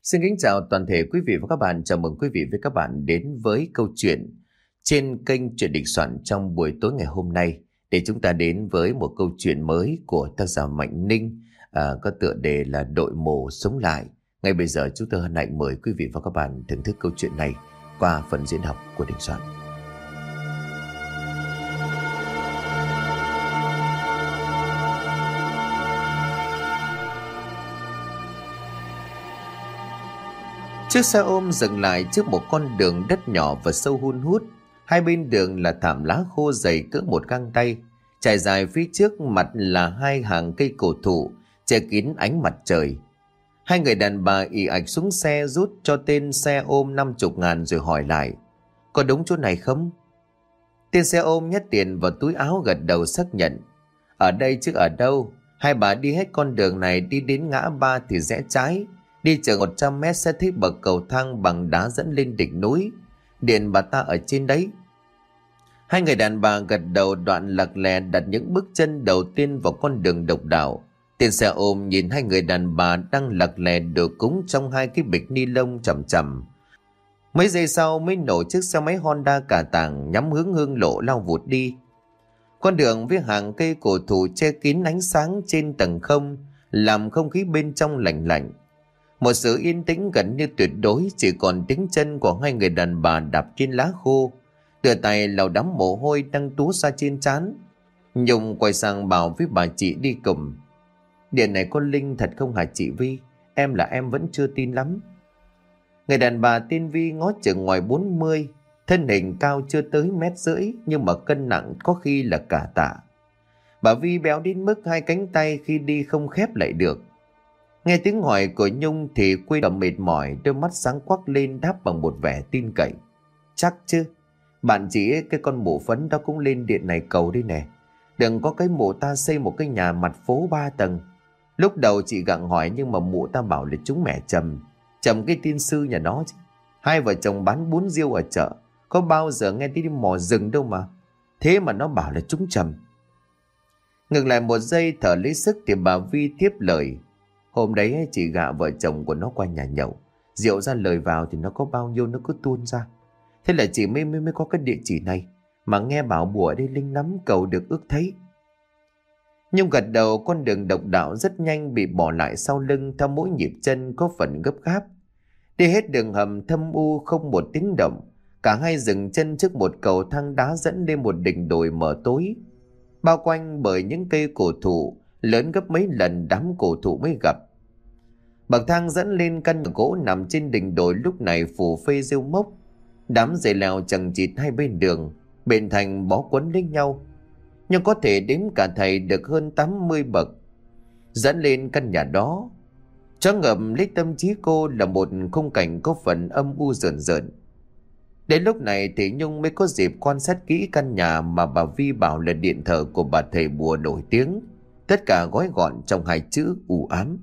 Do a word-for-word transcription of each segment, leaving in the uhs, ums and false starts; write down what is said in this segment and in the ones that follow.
Xin kính chào toàn thể quý vị và các bạn. Chào mừng quý vị và các bạn đến với câu chuyện trên kênh Chuyện Đình Soạn trong buổi tối ngày hôm nay, để chúng ta đến với một câu chuyện mới của tác giả Mạnh Ninh, à, có tựa đề là Đội Mổ Sống Lại. Ngay bây giờ chúng tôi hân hạnh mời quý vị và các bạn thưởng thức câu chuyện này qua phần diễn đọc của Đình Soạn. Chiếc xe ôm dừng lại trước một con đường đất nhỏ và sâu hun hút. Hai bên đường là thảm lá khô dày cỡ một găng tay. Trải dài phía trước mặt là hai hàng cây cổ thụ che kín ánh mặt trời. Hai người đàn bà ì ạch xuống xe rút cho tên xe ôm năm chục ngàn rồi hỏi lại: "Có đúng chỗ này không?" Tên xe ôm nhét tiền vào túi áo gật đầu xác nhận: "Ở đây chứ ở đâu. Hai bà đi hết con đường này, đi đến ngã ba thì rẽ trái. Đi chừng một trăm mét sẽ thấy bậc cầu thang bằng đá dẫn lên đỉnh núi. Điện bà ta ở trên đấy." Hai người đàn bà gật đầu, đoạn lặc lè đặt những bước chân đầu tiên vào con đường độc đạo. Tên xe ôm nhìn hai người đàn bà đang lặc lè đồ cúng trong hai cái bịch ni lông chầm chầm. Mấy giây sau mới nổ chiếc xe máy Honda cả tàng nhắm hướng hương lộ lao vụt đi. Con đường với hàng cây cổ thụ che kín ánh sáng trên tầng không làm không khí bên trong lạnh lạnh. Một sự yên tĩnh gần như tuyệt đối, chỉ còn tiếng chân của hai người đàn bà đạp trên lá khô, đưa tay lau đám mồ hôi đang túa ra trên trán. Nhung quay sang bảo với bà chị đi cùng: "Điện này có linh thật không hả chị Vi? Em là em vẫn chưa tin lắm." Người đàn bà tên Vi ngó chừng ngoài bốn mươi, thân hình cao chưa tới mét rưỡi nhưng mà cân nặng có khi là cả tạ. Bà Vi béo đến mức hai cánh tay khi đi không khép lại được. Nghe tiếng hỏi của Nhung thì quay đầu mệt mỏi, đôi mắt sáng quắc lên đáp bằng một vẻ tin cậy: "Chắc chứ, bạn chị ấy, cái con mụ phấn đó cũng lên điện này cầu đây nè. Đừng có cái mụ ta xây một cái nhà mặt phố ba tầng. Lúc đầu chị gặng hỏi nhưng mà mụ ta bảo là chúng mẹ Trầm, Trầm cái tiên sư nhà nó chứ. Hai vợ chồng bán bún riêu ở chợ, có bao giờ nghe tiếng mò rừng đâu mà. Thế mà nó bảo là chúng Trầm." Ngừng lại một giây thở lấy sức thì bà Vi tiếp lời: "Hôm đấy chị gạ vợ chồng của nó qua nhà nhậu, rượu ra lời vào thì nó có bao nhiêu nó cứ tuôn ra. Thế là chị mới mới mới có cái địa chỉ này, mà nghe bảo bùa ở đây linh lắm, cầu được ước thấy." Nhung gật đầu. Con đường độc đạo rất nhanh bị bỏ lại sau lưng theo mỗi nhịp chân có phần gấp gáp. Đi hết đường hầm thâm u không một tiếng động, cả hai dừng chân trước một cầu thang đá dẫn lên một đỉnh đồi mờ tối, bao quanh bởi những cây cổ thụ lớn gấp mấy lần đám cổ thụ mới gặp. Bậc thang dẫn lên căn nhà gỗ nằm trên đỉnh đồi lúc này phủ phê rêu mốc. Đám dây leo chằng chịt hai bên đường bền thành bó quấn lấy nhau, nhưng có thể đếm cả thầy được hơn tám mươi bậc. Dẫn lên căn nhà đó, choáng ngợp lấy tâm trí cô là một khung cảnh có phần âm u rợn rợn. Đến lúc này thì Nhung mới có dịp quan sát kỹ căn nhà mà bà Vi bảo là điện thờ của bà thầy bùa nổi tiếng, tất cả gói gọn trong hai chữ u ám.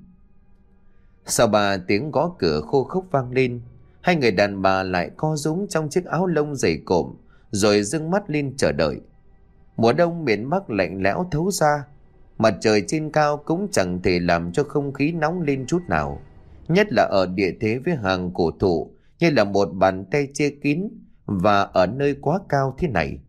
Sau ba tiếng gõ cửa khô khốc vang lên, hai người đàn bà lại co rúm trong chiếc áo lông dày cộm rồi dương mắt lên chờ đợi. Mùa đông miền Bắc lạnh lẽo thấu ra, mặt trời trên cao cũng chẳng thể làm cho không khí nóng lên chút nào, nhất là ở địa thế với hàng cổ thụ như là một bàn tay che kín và ở nơi quá cao thế này.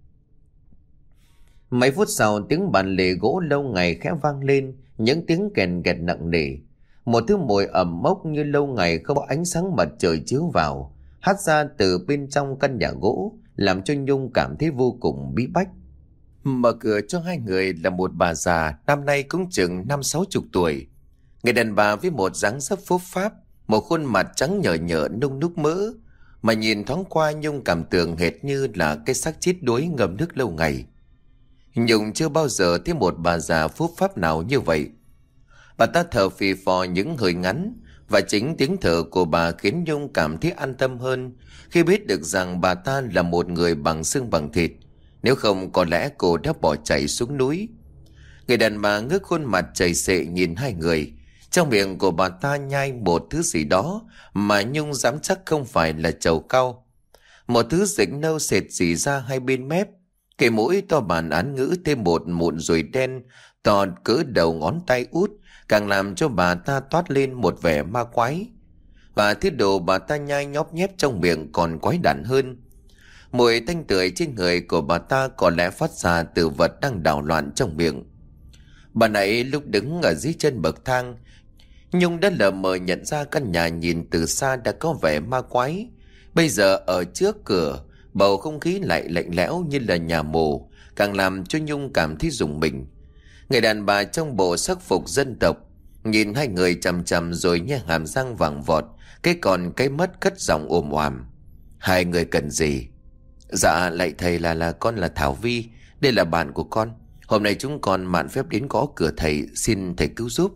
Mấy phút sau, tiếng bàn lề gỗ lâu ngày khẽ vang lên, những tiếng kèn kẹt nặng nề. Một thứ mùi ẩm mốc như lâu ngày không có ánh sáng mặt trời chiếu vào hắt ra từ bên trong căn nhà gỗ, làm cho Nhung cảm thấy vô cùng bí bách. Mở cửa cho hai người là một bà già, năm nay cũng chừng năm sáu chục tuổi. Người đàn bà với một dáng dấp phốp pháp, một khuôn mặt trắng nhợt nhợt nung núc mỡ, mà nhìn thoáng qua Nhung cảm tưởng hệt như là cái xác chết đuối ngâm nước lâu ngày. Nhung chưa bao giờ thấy một bà già phốp pháp nào như vậy. Bà ta thở phì phò những hơi ngắn, và chính tiếng thở của bà khiến Nhung cảm thấy an tâm hơn khi biết được rằng bà ta là một người bằng xương bằng thịt. Nếu không có lẽ cô đã bỏ chạy xuống núi. Người đàn bà ngước khuôn mặt chảy xệ nhìn hai người. Trong miệng của bà ta nhai một thứ gì đó mà Nhung dám chắc không phải là trầu cau. Một thứ dịch nâu sệt rỉ ra hai bên mép. Cái mũi to bản án ngữ thêm một mụn ruồi đen to cỡ đầu ngón tay út, càng làm cho bà ta toát lên một vẻ ma quái. và thứ đồ bà ta nhai nhóp nhép trong miệng còn quái đản hơn. Mùi tanh tưởi trên người của bà ta có lẽ phát ra từ vật đang đảo loạn trong miệng. Bà nãy lúc đứng ở dưới chân bậc thang, Nhung đã lờ mờ nhận ra căn nhà nhìn từ xa đã có vẻ ma quái. Bây giờ ở trước cửa, bầu không khí lại lạnh lẽo như là nhà mồ, càng làm cho Nhung cảm thấy rùng mình. Người đàn bà trong bộ sắc phục dân tộc nhìn hai người chằm chằm rồi nhe hàm răng vàng vọt, cái còn cái mất cất giọng ồm oàm: "Hai người cần gì?" "Dạ lạy thầy, là là con là Thảo Vi, đây là bạn của con. Hôm nay chúng con mạn phép đến gõ cửa thầy, xin thầy cứu giúp."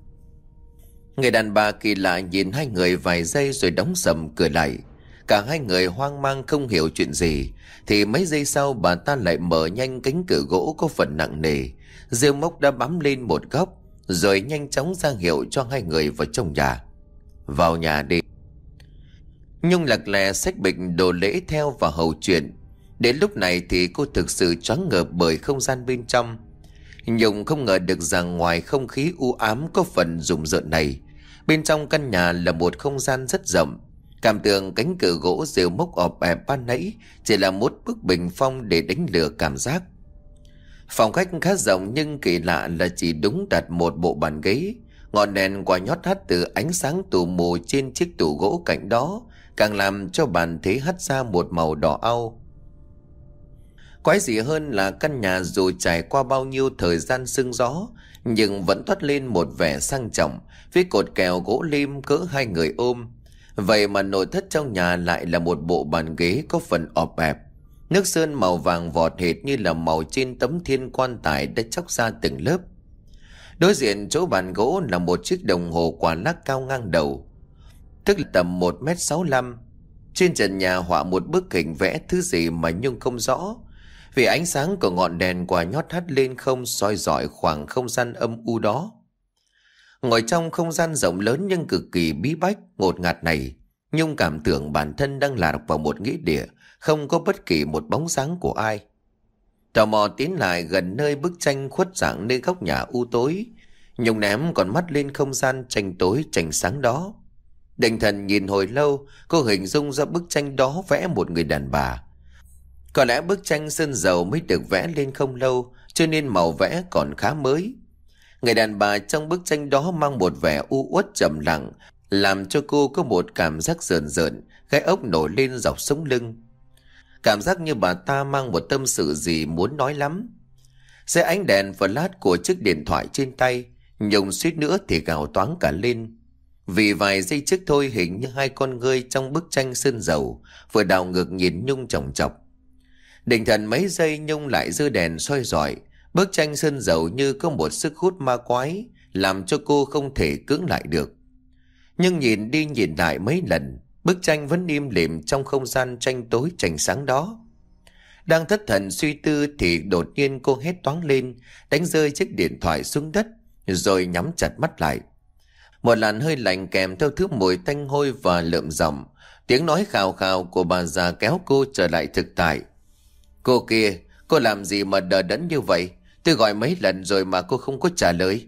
Người đàn bà kỳ lạ nhìn hai người vài giây rồi đóng sầm cửa lại. Cả hai người hoang mang không hiểu chuyện gì, thì mấy giây sau bà ta lại mở nhanh cánh cửa gỗ có phần nặng nề. Rêu mốc đã bám lên một góc, rồi nhanh chóng ra hiệu cho hai người vào trong nhà. "Vào nhà đi." Nhung lặc lè xách bịch đồ lễ theo và hầu chuyện. Đến lúc này thì cô thực sự choáng ngợp bởi không gian bên trong. Nhung không ngờ được rằng ngoài không khí u ám có phần rùng rợn này, bên trong căn nhà là một không gian rất rộng. Cảm tưởng cánh cửa gỗ rêu mốc ọp ẹp ban nãy chỉ là một bức bình phong để đánh lừa cảm giác. Phòng khách khá rộng nhưng kỳ lạ là chỉ đúng đặt một bộ bàn ghế. Ngọn đèn quả nhót hắt từ ánh sáng tù mù trên chiếc tủ gỗ cạnh đó càng làm cho bàn thế hắt ra một màu đỏ au. Quái dị hơn là căn nhà dù trải qua bao nhiêu thời gian sương gió nhưng vẫn toát lên một vẻ sang trọng với cột kèo gỗ lim cỡ hai người ôm. Vậy mà nội thất trong nhà lại là một bộ bàn ghế có phần ọp ẹp. Nước sơn màu vàng vọt hệt như là màu trên tấm thiên quan tài đã chóc ra từng lớp. Đối diện chỗ bàn gỗ là một chiếc đồng hồ quả lắc cao ngang đầu, tức là tầm một mét sáu lăm. Trên trần nhà họa một bức hình vẽ thứ gì mà Nhung không rõ, vì ánh sáng của ngọn đèn quả nhót hắt lên không soi rọi khoảng không gian âm u đó. Ngồi trong không gian rộng lớn nhưng cực kỳ bí bách, ngột ngạt này, Nhung cảm tưởng bản thân đang lạc vào một nghĩa địa, không có bất kỳ một bóng dáng của ai. Tò mò tiến lại gần nơi bức tranh khuất dạng nơi góc nhà u tối, Nhung ném con mắt lên không gian tranh tối tranh sáng đó. Định thần nhìn hồi lâu, cô hình dung ra bức tranh đó vẽ một người đàn bà. Có lẽ bức tranh sơn dầu mới được vẽ lên không lâu, cho nên màu vẽ còn khá mới. Người đàn bà trong bức tranh đó mang một vẻ u uất trầm lặng, làm cho cô có một cảm giác rợn rợn, gai ốc nổi lên dọc sống lưng. Cảm giác như bà ta mang một tâm sự gì muốn nói lắm. Dưới ánh đèn flash của chiếc điện thoại trên tay, Nhung suýt nữa thì gào toáng cả lên. Vì vài giây trước thôi hình như hai con ngươi trong bức tranh sơn dầu vừa đảo ngược nhìn Nhung chòng chọc. Định thần mấy giây Nhung lại giơ đèn soi rọi. Bức tranh sơn dầu như có một sức hút ma quái, làm cho cô không thể cưỡng lại được. Nhưng nhìn đi nhìn lại mấy lần, bức tranh vẫn im lìm trong không gian tranh tối tranh sáng đó. Đang thất thần suy tư thì đột nhiên cô hét toáng lên, đánh rơi chiếc điện thoại xuống đất, rồi nhắm chặt mắt lại. Một làn hơi lạnh kèm theo thứ mùi tanh hôi và lợm giọng, tiếng nói khào khào của bà già kéo cô trở lại thực tại. "Cô kia, cô làm gì mà đờ đẫn như vậy? Tôi gọi mấy lần rồi mà cô không có trả lời."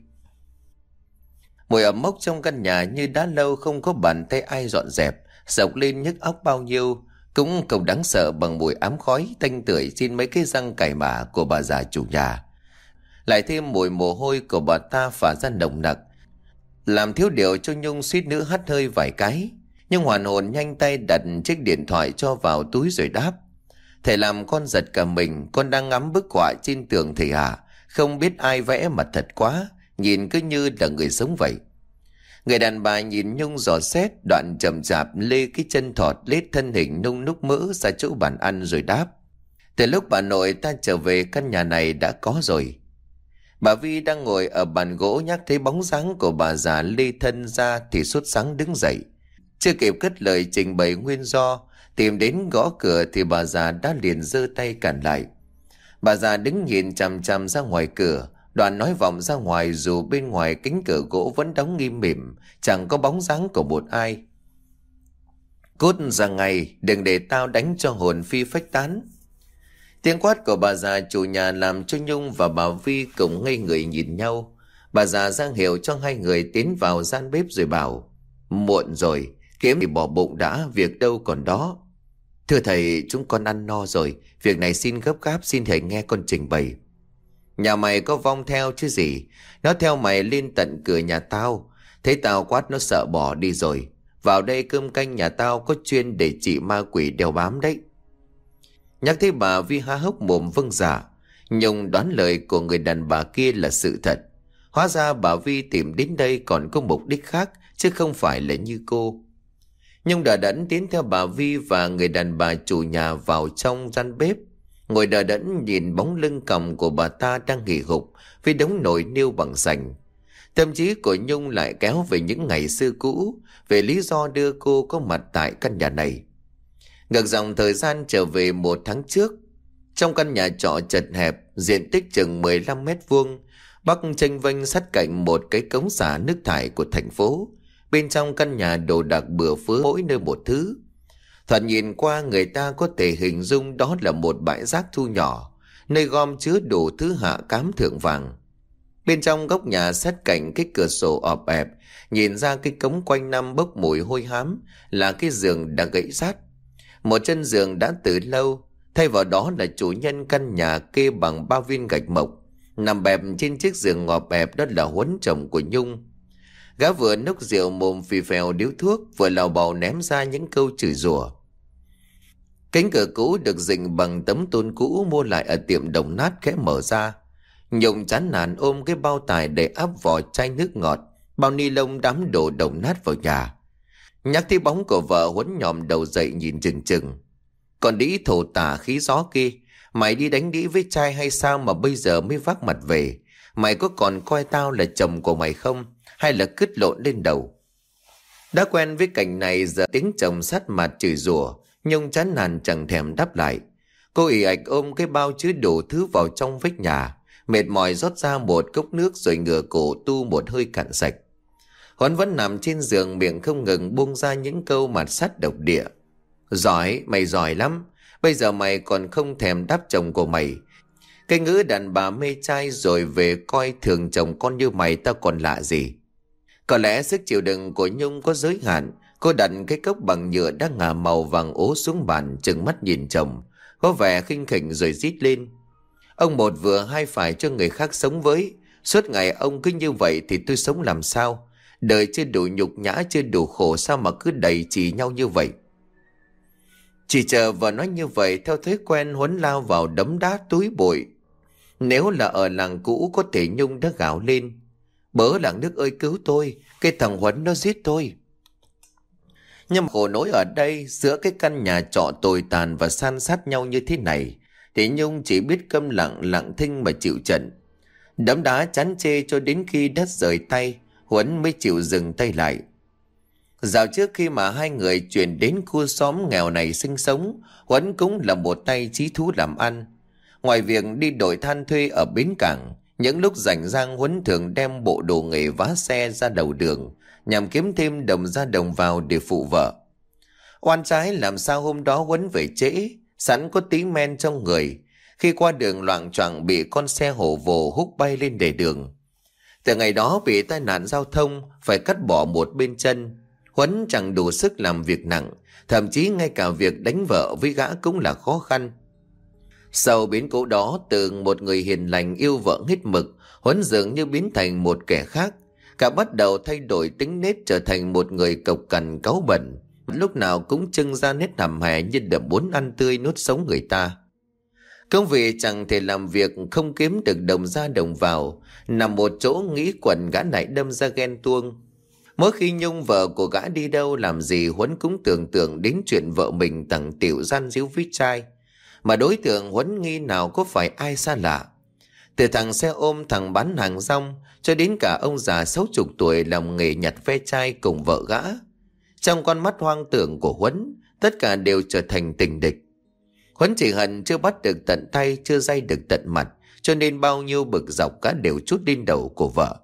Mùi ẩm mốc trong căn nhà như đã lâu không có bàn tay ai dọn dẹp, sộc lên nhức óc bao nhiêu, cũng không đáng sợ bằng mùi ám khói tanh tưởi trên mấy cái răng cày mả của bà già chủ nhà. Lại thêm mùi mồ hôi của bà ta phả ra nồng nặc, làm thiếu điều cho Nhung suýt nữa hắt hơi vài cái. Nhưng hoàn hồn nhanh tay đặt chiếc điện thoại cho vào túi rồi đáp: "Thầy làm con giật cả mình, con đang ngắm bức họa trên tường thầy ạ. Không biết ai vẽ mà thật quá, nhìn cứ như là người sống vậy." Người đàn bà nhìn Nhung dò xét, đoạn chậm chạp lê cái chân thọt lết thân hình nung núc mỡ ra chỗ bàn ăn rồi đáp: "Từ lúc bà nội ta trở về căn nhà này đã có rồi." Bà Vi đang ngồi ở bàn gỗ nhắc thấy bóng dáng của bà già lê thân ra thì sốt sắng đứng dậy. Chưa kịp cất lời trình bày nguyên do, tìm đến gõ cửa thì bà già đã liền giơ tay cản lại. Bà già đứng nhìn chằm chằm ra ngoài cửa, đoạn nói vọng ra ngoài dù bên ngoài cánh cửa gỗ vẫn đóng nghiêm mỉm, chẳng có bóng dáng của một ai. "Cút ra ngay, đừng để tao đánh cho hồn phi phách tán." Tiếng quát của bà già chủ nhà làm cho Nhung và bà Vi cùng ngây người nhìn nhau. Bà già ra hiệu cho hai người tiến vào gian bếp rồi bảo: "Muộn rồi, Kiếm thì bỏ bụng đã, việc đâu còn đó. Thưa thầy, chúng con ăn no rồi, việc này xin gấp gáp, xin thầy nghe con trình bày. Nhà mày có vong theo chứ gì. Nó theo mày lên tận cửa nhà tao. Thấy tao quát nó sợ bỏ đi rồi. Vào đây cơm canh nhà tao có chuyên để trị ma quỷ đeo bám đấy. Nhắc thấy bà Vi há hốc mồm vâng dạ. Nhung đoán lời của người đàn bà kia là sự thật. Hóa ra bà Vi tìm đến đây còn có mục đích khác, chứ không phải là như cô. Nhung đờ đẫn tiến theo bà Vi và người đàn bà chủ nhà vào trong gian bếp. Ngồi đờ đẫn nhìn bóng lưng còng của bà ta đang nghỉ gục với đống nồi niêu bằng sành. Tâm trí của Nhung lại kéo về những ngày xưa cũ, về lý do đưa cô có mặt tại căn nhà này. Ngược dòng thời gian trở về một tháng trước, trong căn nhà trọ chật hẹp, diện tích chừng mười lăm mét vuông, bắc chênh vênh sát cạnh một cái cống xả nước thải của thành phố. Bên trong căn nhà đồ đạc bừa phứa mỗi nơi một thứ. Thoạt nhìn qua người ta có thể hình dung đó là một bãi rác thu nhỏ, nơi gom chứa đủ thứ hạ cám thượng vàng. Bên trong góc nhà sát cạnh cái cửa sổ ọp ẹp, nhìn ra cái cống quanh năm bốc mùi hôi hám là cái giường đã gãy rát. Một chân giường đã từ lâu, thay vào đó là chủ nhân căn nhà kê bằng ba viên gạch mộc. Nằm bẹp trên chiếc giường ngọp ẹp đó là Huấn, chồng của Nhung. Gã vừa nốc rượu mồm phì phèo điếu thuốc, vừa lào bào ném ra những câu chửi rủa. Cánh cửa cũ được dịnh bằng tấm tôn cũ mua lại ở tiệm đồng nát khẽ mở ra. Nhung chán nản ôm cái bao tải để áp vỏ chai nước ngọt, bao ni lông đám đồ đồng nát vào nhà. Nhắc thấy bóng của vợ, Huấn nhòm đầu dậy nhìn chừng chừng. Còn đĩ thổ tả khí gió kia, mày đi đánh đĩ với trai hay sao mà bây giờ mới vác mặt về? Mày có còn coi tao là chồng của mày không? Hay là cứt lộn lên đầu? Đã quen với cảnh này, giờ tiếng chồng sát mặt chửi rủa, Nhung chán nản chẳng thèm đáp lại. Cô ì ạch ôm cái bao chứa đủ thứ vào trong vách nhà, mệt mỏi rót ra một cốc nước rồi ngửa cổ tu một hơi cạn sạch. Huấn vẫn nằm trên giường, miệng không ngừng buông ra những câu mạt sắt độc địa. Giỏi, mày giỏi lắm. Bây giờ mày còn không thèm đáp chồng của mày. Cái ngữ đàn bà mê trai rồi về coi thường chồng con như mày tao còn lạ gì. Có lẽ sức chịu đựng của Nhung có giới hạn. Cô đặt cái cốc bằng nhựa đã ngả màu vàng ố xuống bàn, trừng mắt nhìn chồng, có vẻ khinh khỉnh rồi rít lên. Ông một vừa hai phải cho người khác sống với. Suốt ngày ông cứ như vậy thì tôi sống làm sao? Đời chưa đủ nhục nhã, chưa đủ khổ, sao mà cứ đầy chỉ nhau như vậy? Chỉ chờ vợ nói như vậy, theo thói quen Huấn lao vào đấm đá túi bụi. Nếu là ở làng cũ có thể Nhung đã gào lên: Bớ làng nước ơi cứu tôi, cái thằng Huấn nó giết tôi. Nhưng khổ nỗi ở đây, giữa cái căn nhà trọ tồi tàn và san sát nhau như thế này, thì Nhung chỉ biết câm lặng lặng thinh mà chịu trận. Đấm đá chán chê cho đến khi đất rời tay, Huấn mới chịu dừng tay lại. Dạo trước khi mà hai người chuyển đến khu xóm nghèo này sinh sống, Huấn cũng là một tay chí thú làm ăn. Ngoài việc đi đổi than thuê ở bến cảng, những lúc rảnh rang Huấn thường đem bộ đồ nghề vá xe ra đầu đường, nhằm kiếm thêm đồng ra đồng vào để phụ vợ. Oan trái làm sao hôm đó Huấn về trễ, sẵn có tí men trong người. Khi qua đường loạng choạng bị con xe hổ vồ húc bay lên lề đường. Từ ngày đó bị tai nạn giao thông, phải cắt bỏ một bên chân. Huấn chẳng đủ sức làm việc nặng, thậm chí ngay cả việc đánh vợ với gã cũng là khó khăn. Sau biến cố đó, từ một người hiền lành yêu vợ hết mực, Huấn dường như biến thành một kẻ khác. Cả bắt đầu thay đổi tính nết, trở thành một người cộc cằn cáu bẩn, lúc nào cũng trưng ra nét hầm hè như đầm muốn ăn tươi nuốt sống người ta. Công việc chẳng thể làm việc, không kiếm được đồng ra đồng vào, nằm một chỗ nghĩ quẩn, gã lại đâm ra ghen tuông. Mỗi khi Nhung vợ của gã đi đâu làm gì, Huấn cũng tưởng tượng đến chuyện vợ mình tằng tiểu gian díu với trai. Mà đối tượng Huấn nghi nào có phải ai xa lạ. Từ thằng xe ôm, thằng bán hàng rong, cho đến cả ông già sáu chục tuổi làm nghề nhặt ve chai cùng vợ gã. Trong con mắt hoang tưởng của Huấn, tất cả đều trở thành tình địch. Huấn chỉ hận chưa bắt được tận tay, chưa day được tận mặt, cho nên bao nhiêu bực dọc cả đều trút lên đầu của vợ.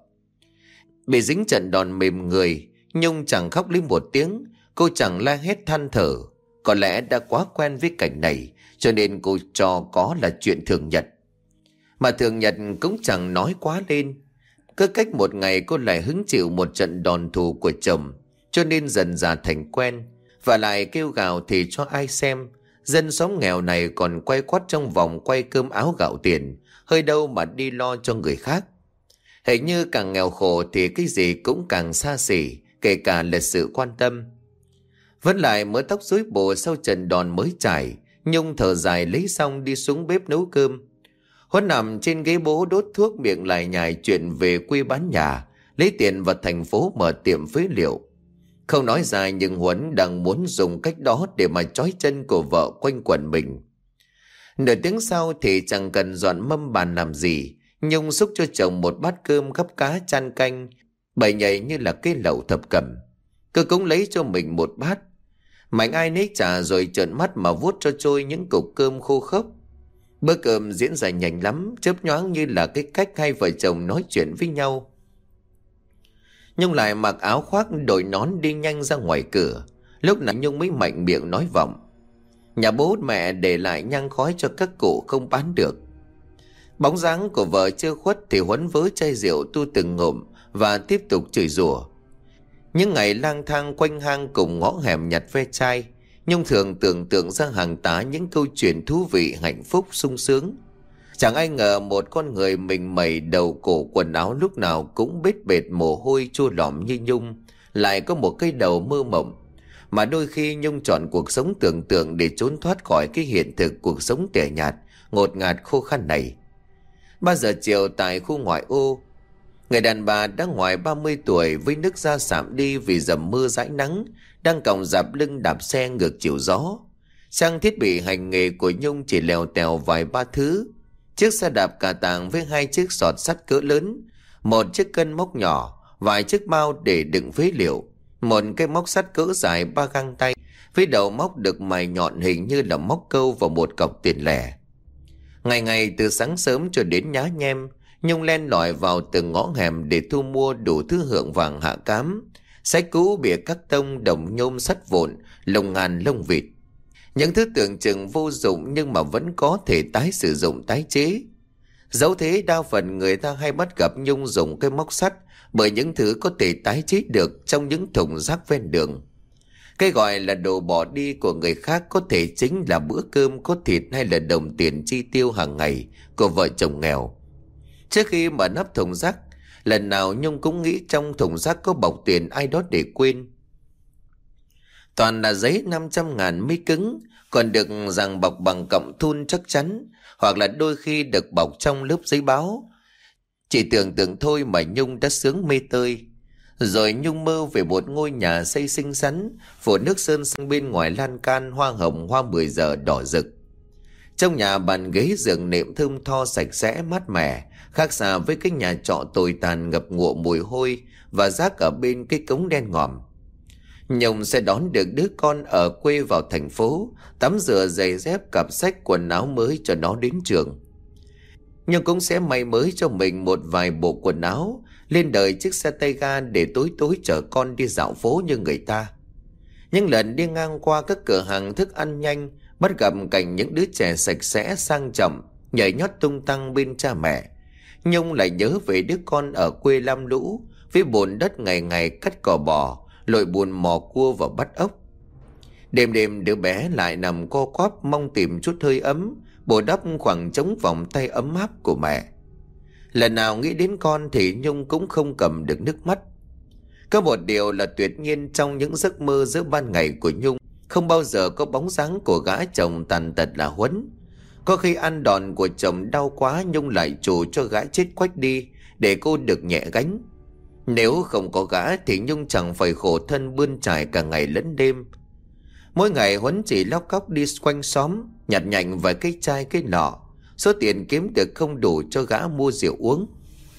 Bị dính trận đòn mềm người, Nhung chẳng khóc lên một tiếng, cô chẳng la hét than thở. Có lẽ đã quá quen với cảnh này, cho nên cô cho có là chuyện thường nhật. Mà thường nhật cũng chẳng nói quá lên. Cứ cách một ngày cô lại hứng chịu một trận đòn thù của chồng. cho nên dần dà thành quen. Và lại kêu gào thì cho ai xem, dân xóm nghèo này còn quay quắt trong vòng quay cơm áo gạo tiền, hơi đâu mà đi lo cho người khác. Hình như càng nghèo khổ thì cái gì cũng càng xa xỉ, kể cả là sự quan tâm. Vẫn lại mớ tóc rối bù sau trận đòn mới trải, Nhung thở dài lấy xong đi xuống bếp nấu cơm. Huấn nằm trên ghế bố đốt thuốc, miệng lại nhải chuyện về quê bán nhà, lấy tiền vào thành phố mở tiệm phế liệu. Không nói ra nhưng Huấn đang muốn dùng cách đó để mà trói chân của vợ quanh quẩn mình. Nửa tiếng sau thì chẳng cần dọn mâm bàn làm gì, Nhung xúc cho chồng một bát cơm gắp cá chan canh, bày nhầy như là cái lẩu thập cẩm. Cô cũng lấy cho mình một bát. Mạnh ai nấy trả rồi trợn mắt mà vuốt cho trôi những cục cơm khô khốc. Bữa cơm diễn ra nhanh lắm, chớp nhoáng như là cái cách hai vợ chồng nói chuyện với nhau. Nhung lại mặc áo khoác đội nón đi nhanh ra ngoài cửa. Lúc này Nhung mới mạnh miệng nói vọng: nhà bố mẹ để lại nhang khói cho các cụ không bán được. Bóng dáng của vợ chưa khuất thì Huấn vớ chai rượu tu từng ngụm và tiếp tục chửi rủa. Những ngày lang thang quanh hang cùng ngõ hẻm nhặt ve chai, Nhung thường tưởng tượng ra hàng tá những câu chuyện thú vị, hạnh phúc, sung sướng. Chẳng ai ngờ một con người mình mẩy đầu cổ quần áo lúc nào cũng bết bệt mồ hôi chua lỏm như Nhung lại có một cái đầu mơ mộng. Mà đôi khi Nhung chọn cuộc sống tưởng tượng để trốn thoát khỏi cái hiện thực cuộc sống tẻ nhạt, ngột ngạt khô khan này. Ba giờ chiều tại khu ngoại ô, người đàn bà đã ngoài ba mươi tuổi với nước da sạm đi vì dầm mưa dãi nắng, đang còng dạp lưng đạp xe ngược chiều gió. Trang thiết bị hành nghề của Nhung chỉ lèo tèo vài ba thứ: chiếc xe đạp cà tàng với hai chiếc sọt sắt cỡ lớn, một chiếc cân móc nhỏ, vài chiếc bao để đựng phế liệu, một cái móc sắt cỡ dài ba găng tay với đầu móc được mài nhọn hình như là móc câu, và một cọc tiền lẻ. Ngày ngày từ sáng sớm cho đến nhá nhem, Nhung len lỏi vào từng ngõ hẻm để thu mua đủ thứ hượng vàng hạ cám, sách cũ, bìa cắt tông, đồng nhôm, sắt vụn, lồng ngàn, lông vịt. Những thứ tưởng chừng vô dụng nhưng mà vẫn có thể tái sử dụng, tái chế. Dẫu thế đa phần người ta hay bắt gặp Nhung dùng cái móc sắt, bởi những thứ có thể tái chế được trong những thùng rác ven đường. Cái gọi là đồ bỏ đi của người khác có thể chính là bữa cơm có thịt hay là đồng tiền chi tiêu hàng ngày của vợ chồng nghèo. Trước khi mở nắp thùng rác, lần nào Nhung cũng nghĩ trong thùng rác có bọc tiền ai đó để quên. Toàn là giấy năm trăm ngàn mới cứng, còn được ràng bọc bằng cọng thun chắc chắn, hoặc là đôi khi được bọc trong lớp giấy báo. Chỉ tưởng tượng thôi mà Nhung đã sướng mê tơi. Rồi Nhung mơ về một ngôi nhà xây xinh xắn, phủ nước sơn sang bên ngoài lan can hoa hồng hoa mười giờ đỏ rực. Trong nhà bàn ghế giường nệm thơm tho sạch sẽ mát mẻ, khác xa với cái nhà trọ tồi tàn ngập ngụa mùi hôi và rác ở bên cái cống đen ngòm. Nhung sẽ đón được đứa con ở quê vào thành phố, tắm rửa giày dép, cặp sách, quần áo mới cho nó đến trường. Nhung cũng sẽ may mới cho mình một vài bộ quần áo, lên đời chiếc xe tay ga để tối tối chở con đi dạo phố như người ta. Những lần đi ngang qua các cửa hàng thức ăn nhanh, bắt gặp cảnh những đứa trẻ sạch sẽ sang trọng nhảy nhót tung tăng bên cha mẹ, Nhung lại nhớ về đứa con ở quê lam lũ với bùn đất ngày ngày cắt cỏ bò, lội bùn mò cua và bắt ốc. Đêm đêm đứa bé lại nằm co quắp mong tìm chút hơi ấm, bù đắp khoảng trống vòng tay ấm áp của mẹ. Lần nào nghĩ đến con thì Nhung cũng không cầm được nước mắt. Có một điều là tuyệt nhiên trong những giấc mơ giữa ban ngày của Nhung, không bao giờ có bóng dáng của gã chồng tàn tật là Huấn. Có khi ăn đòn của chồng đau quá, Nhung lại trù cho gã chết quách đi để cô được nhẹ gánh. Nếu không có gã thì Nhung chẳng phải khổ thân bươn trải cả ngày lẫn đêm. Mỗi ngày Huấn chỉ lóc cóc đi quanh xóm, nhặt nhạnh vài cái chai cái lọ, số tiền kiếm được không đủ cho gã mua rượu uống.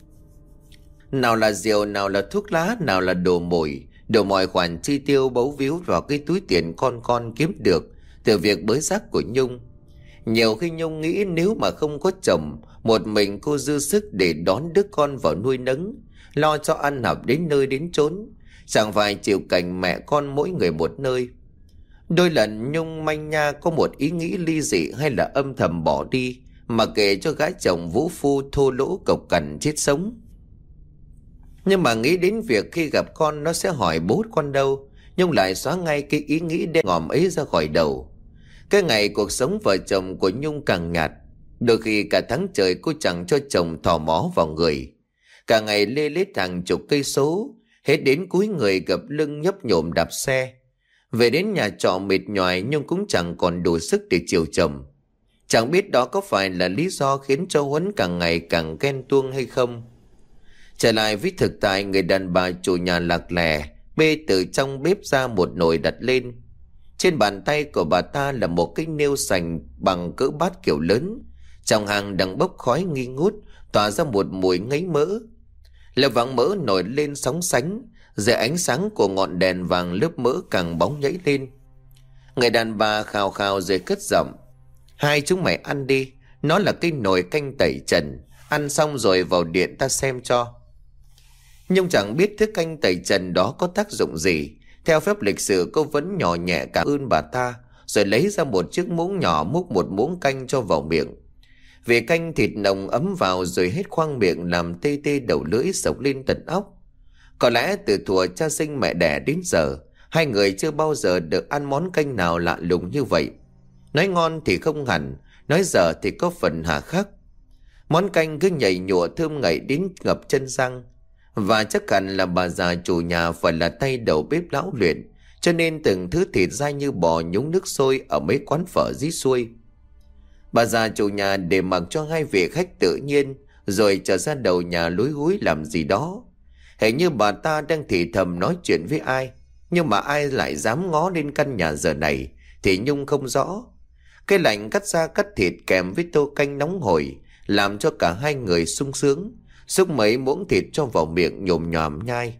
Nào là rượu, nào là thuốc lá, nào là đồ mồi, đồ mọi khoản chi tiêu bấu víu vào cái túi tiền con con kiếm được từ việc bới rác của Nhung. Nhiều khi Nhung nghĩ nếu mà không có chồng, một mình cô dư sức để đón đứa con vào nuôi nấng, lo cho ăn học đến nơi đến chốn, chẳng phải chịu cảnh mẹ con mỗi người một nơi. Đôi lần Nhung manh nha có một ý nghĩ ly dị hay là âm thầm bỏ đi, mà kể cho gái chồng vũ phu thô lỗ cộc cằn chết sống. Nhưng mà nghĩ đến việc khi gặp con nó sẽ hỏi bố con đâu, Nhung lại xóa ngay cái ý nghĩ đen ngòm ấy ra khỏi đầu. Cái ngày cuộc sống vợ chồng của Nhung càng nhạt. Đôi khi cả tháng trời cô chẳng cho chồng thò mó vào người. Cả ngày lê lết hàng chục cây số, hết đến cuối người gập lưng nhấp nhổm đạp xe. Về đến nhà trọ mệt nhoài, Nhung cũng chẳng còn đủ sức để chiều chồng. Chẳng biết đó có phải là lý do khiến cho Huấn càng ngày càng ghen tuông hay không. Trở lại với thực tại, người đàn bà chủ nhà lạc lè bê từ trong bếp ra một nồi đặt lên. Trên bàn tay của bà ta là một cái nêu sành bằng cỡ bát kiểu lớn. Trong hàng đang bốc khói nghi ngút, tỏa ra một mùi ngấy mỡ. Lớp vàng mỡ nổi lên sóng sánh, dưới ánh sáng của ngọn đèn vàng lớp mỡ càng bóng nhảy lên. Người đàn bà khào khào rồi cất giọng: "Hai chúng mày ăn đi, nó là cái nồi canh tẩy trần, ăn xong rồi vào điện ta xem cho." Nhưng chẳng biết thức canh tẩy trần đó có tác dụng gì. Theo phép lịch sự, cô vẫn nhỏ nhẹ cảm ơn bà ta, rồi lấy ra một chiếc muỗng nhỏ múc một muỗng canh cho vào miệng. Vì canh thịt nồng ấm vào rồi hết khoang miệng, làm tê tê đầu lưỡi sộc lên tận óc. Có lẽ từ thuở cha sinh mẹ đẻ đến giờ, hai người chưa bao giờ được ăn món canh nào lạ lùng như vậy. Nói ngon thì không hẳn, nói dở thì có phần hà khắc. Món canh cứ nhảy nhụa thơm ngậy đến ngập chân răng. Và chắc hẳn là bà già chủ nhà phải là tay đầu bếp lão luyện, cho nên từng thứ thịt dai như bò nhúng nước sôi ở mấy quán phở dưới xuôi. Bà già chủ nhà để mặc cho hai vị khách tự nhiên, rồi trở ra đầu nhà lúi húi làm gì đó. Hình như bà ta đang thì thầm nói chuyện với ai, nhưng mà ai lại dám ngó lên căn nhà giờ này thì Nhung không rõ. Cái lạnh cắt da cắt thịt kèm với tô canh nóng hổi làm cho cả hai người sung sướng, xúc mấy muỗng thịt cho vào miệng nhồm nhòm nhai.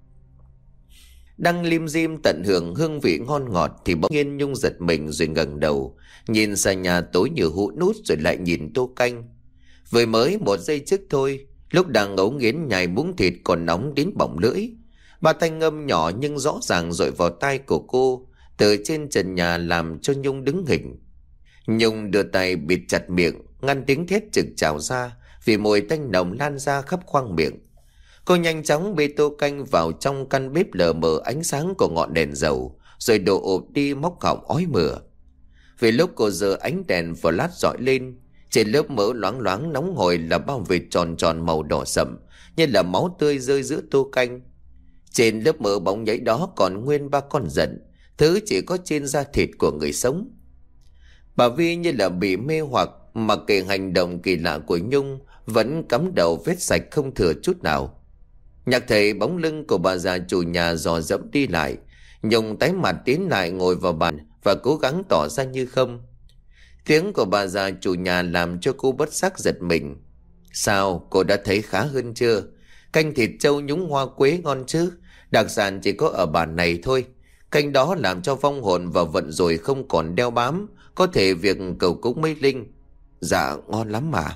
Đang lim dim tận hưởng hương vị ngon ngọt thì bỗng nhiên Nhung giật mình rồi ngẩng đầu, nhìn sàn nhà tối như hũ nút, rồi lại nhìn tô canh. Vừa mới một giây trước thôi, lúc đang ngấu nghiến nhai muỗng thịt còn nóng đến bỏng lưỡi, ba thanh âm nhỏ nhưng rõ ràng dội vào tai của cô từ trên trần nhà làm cho Nhung đứng hình. Nhung đưa tay bịt chặt miệng, ngăn tiếng thét trực trào ra vì mùi tanh nồng lan ra khắp khoang miệng. Cô nhanh chóng bê tô canh vào trong căn bếp lờ mờ ánh sáng của ngọn đèn dầu, rồi đổ ộp đi móc họng ói mửa. Vì lúc cô giơ ánh đèn flash dọi lên, trên lớp mỡ loáng loáng nóng hổi là bao vệt tròn tròn màu đỏ sậm, như là máu tươi rơi giữa tô canh. Trên lớp mỡ bóng nhảy đó còn nguyên ba con giận, thứ chỉ có trên da thịt của người sống. Bà Vi như là bị mê hoặc, mặc kệ hành động kỳ lạ của Nhung, vẫn cắm đầu vết sạch không thừa chút nào. Nhạc thấy bóng lưng của bà già chủ nhà dò dẫm đi lại, Nhung tái mặt tiến lại ngồi vào bàn và cố gắng tỏ ra như không. Tiếng của bà già chủ nhà làm cho cô bất giác giật mình. "Sao, cô đã thấy khá hơn chưa? Canh thịt trâu nhúng hoa quế ngon chứ, đặc sản chỉ có ở bản này thôi. Canh đó làm cho vong hồn và vận rồi không còn đeo bám, có thể việc cầu cúng mấy linh." "Dạ, ngon lắm mà."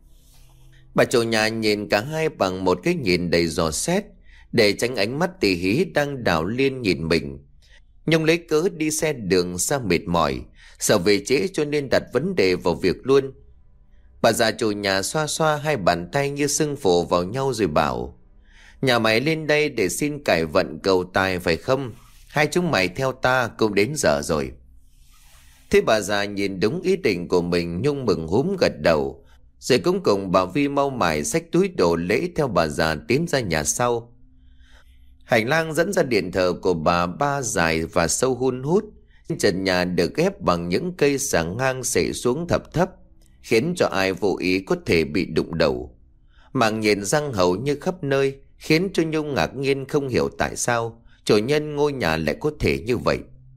Bà chủ nhà nhìn cả hai bằng một cái nhìn đầy dò xét, để tránh ánh mắt tỉ hí đang đảo liên nhìn mình. Nhung lấy cớ đi xe đường xa mệt mỏi, sợ về trễ cho nên đặt vấn đề vào việc luôn. Bà già chủ nhà xoa xoa hai bàn tay như sưng phổ vào nhau rồi bảo: "Nhà mày lên đây để xin cải vận cầu tài phải không? Hai chúng mày theo ta cũng đến giờ rồi." Thế bà già nhìn đúng ý định của mình, Nhung mừng húm gật đầu, rồi cũng cùng bà Vi mau mải xách túi đồ lễ theo bà già tiến ra nhà sau. Hành lang dẫn ra điện thờ của bà ba dài và sâu hun hút. Trần nhà được ghép bằng những cây sàng ngang xể xuống thấp thấp, khiến cho ai vô ý có thể bị đụng đầu. Mảng nhìn răng hầu như khắp nơi, khiến cho Nhung ngạc nhiên không hiểu tại sao chủ nhân ngôi nhà lại có thể như vậy.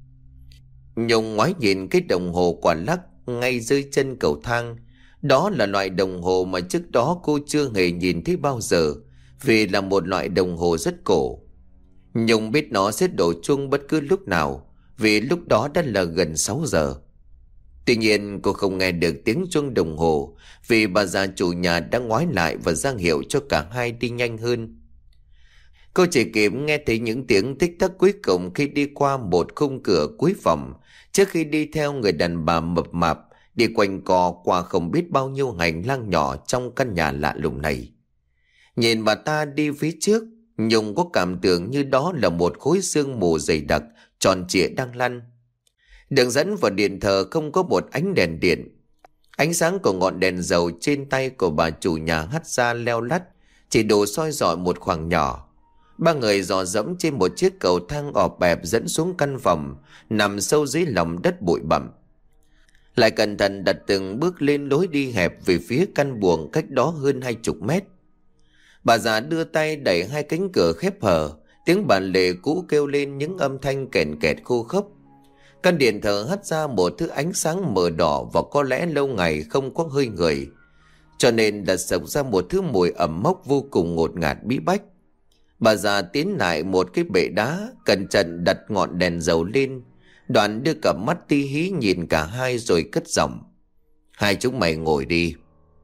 Nhung ngoái nhìn cái đồng hồ quả lắc ngay dưới chân cầu thang. Đó là loại đồng hồ mà trước đó cô chưa hề nhìn thấy bao giờ, vì là một loại đồng hồ rất cổ. Nhung biết nó sẽ đổ chuông bất cứ lúc nào, vì lúc đó đã là gần sáu giờ. Tuy nhiên cô không nghe được tiếng chuông đồng hồ, vì bà già chủ nhà đã ngoái lại và ra hiệu cho cả hai đi nhanh hơn. Cô chỉ kịp nghe thấy những tiếng tích tắc cuối cùng khi đi qua một khung cửa cuối phòng, trước khi đi theo người đàn bà mập mạp đi quanh co qua không biết bao nhiêu hành lang nhỏ trong căn nhà lạ lùng này. Nhìn bà ta đi phía trước, Nhung có cảm tưởng như đó là một khối sương mù dày đặc, tròn trịa đang lăn. Đường dẫn vào điện thờ không có một ánh đèn điện. Ánh sáng của ngọn đèn dầu trên tay của bà chủ nhà hắt ra leo lắt, chỉ đủ soi rọi một khoảng nhỏ. Ba người dò dẫm trên một chiếc cầu thang ọp ẹp dẫn xuống căn phòng nằm sâu dưới lòng đất bụi bặm. Lại cẩn thận đặt từng bước lên lối đi hẹp về phía căn buồng cách đó hơn hai chục mét. Bà già đưa tay đẩy hai cánh cửa khép hờ, tiếng bàn lề cũ kêu lên những âm thanh kèn kẹt khô khốc. Căn điện thờ hắt ra một thứ ánh sáng mờ đỏ và có lẽ lâu ngày không có hơi người, cho nên đã sộc ra một thứ mùi ẩm mốc vô cùng ngột ngạt bí bách. Bà già tiến lại một cái bệ đá, cẩn thận đặt ngọn đèn dầu lên, đoạn đưa cặp mắt ti hí nhìn cả hai rồi cất giọng: "Hai chúng mày ngồi đi."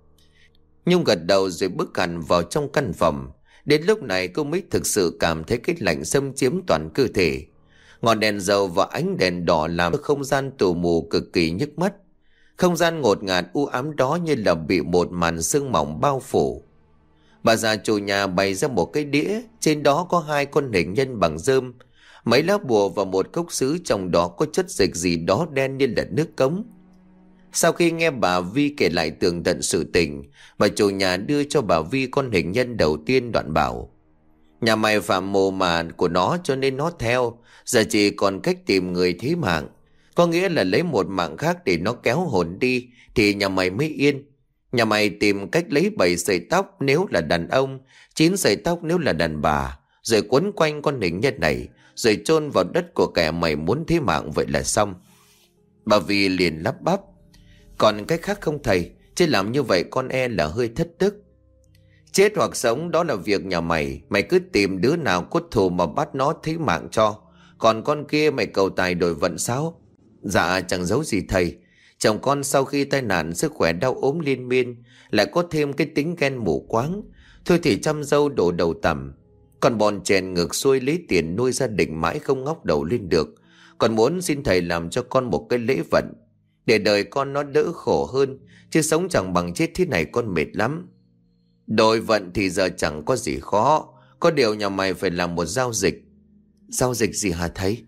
Nhung gật đầu rồi bước hẳn vào trong căn phòng. Đến lúc này cô mới thực sự cảm thấy cái lạnh xâm chiếm toàn cơ thể. Ngọn đèn dầu và ánh đèn đỏ làm không gian tù mù cực kỳ nhức mắt. Không gian ngột ngạt u ám đó như là bị một màn sương mỏng bao phủ. Bà già chủ nhà bày ra một cái đĩa, trên đó có hai con hình nhân bằng rơm, mấy lá bùa và một cốc sứ, trong đó có chất dịch gì đó đen như là nước cống. Sau khi nghe bà Vi kể lại tường tận sự tình, bà chủ nhà đưa cho bà Vi con hình nhân đầu tiên, đoạn bảo: "Nhà mày phạm mồ mà của nó cho nên nó theo, giờ chỉ còn cách tìm người thí mạng. Có nghĩa là lấy một mạng khác để nó kéo hồn đi thì nhà mày mới yên. Nhà mày tìm cách lấy bảy sợi tóc nếu là đàn ông, chín sợi tóc nếu là đàn bà, rồi quấn quanh con hình nhân này, rồi chôn vào đất của kẻ mày muốn thí mạng, vậy là xong." Bà Vi liền lắp bắp: "Còn cách khác không thầy? Chứ làm như vậy con e là hơi thất đức." "Chết hoặc sống đó là việc nhà mày. Mày cứ tìm đứa nào cốt thù mà bắt nó thí mạng cho. Còn con kia mày cầu tài đổi vận sao?" "Dạ chẳng giấu gì thầy. Chồng con sau khi tai nạn sức khỏe đau ốm liên miên, lại có thêm cái tính ghen mù quáng. Thôi thì chăm dâu đổ đầu tằm. Còn bọn chèn ngược xuôi lấy tiền nuôi gia đình mãi không ngóc đầu lên được. Còn muốn xin thầy làm cho con một cái lễ vận, để đời con nó đỡ khổ hơn, chứ sống chẳng bằng chết thế này con mệt lắm." "Đổi vận thì giờ chẳng có gì khó. Có điều nhà mày phải làm một giao dịch." "Giao dịch gì hả thầy?"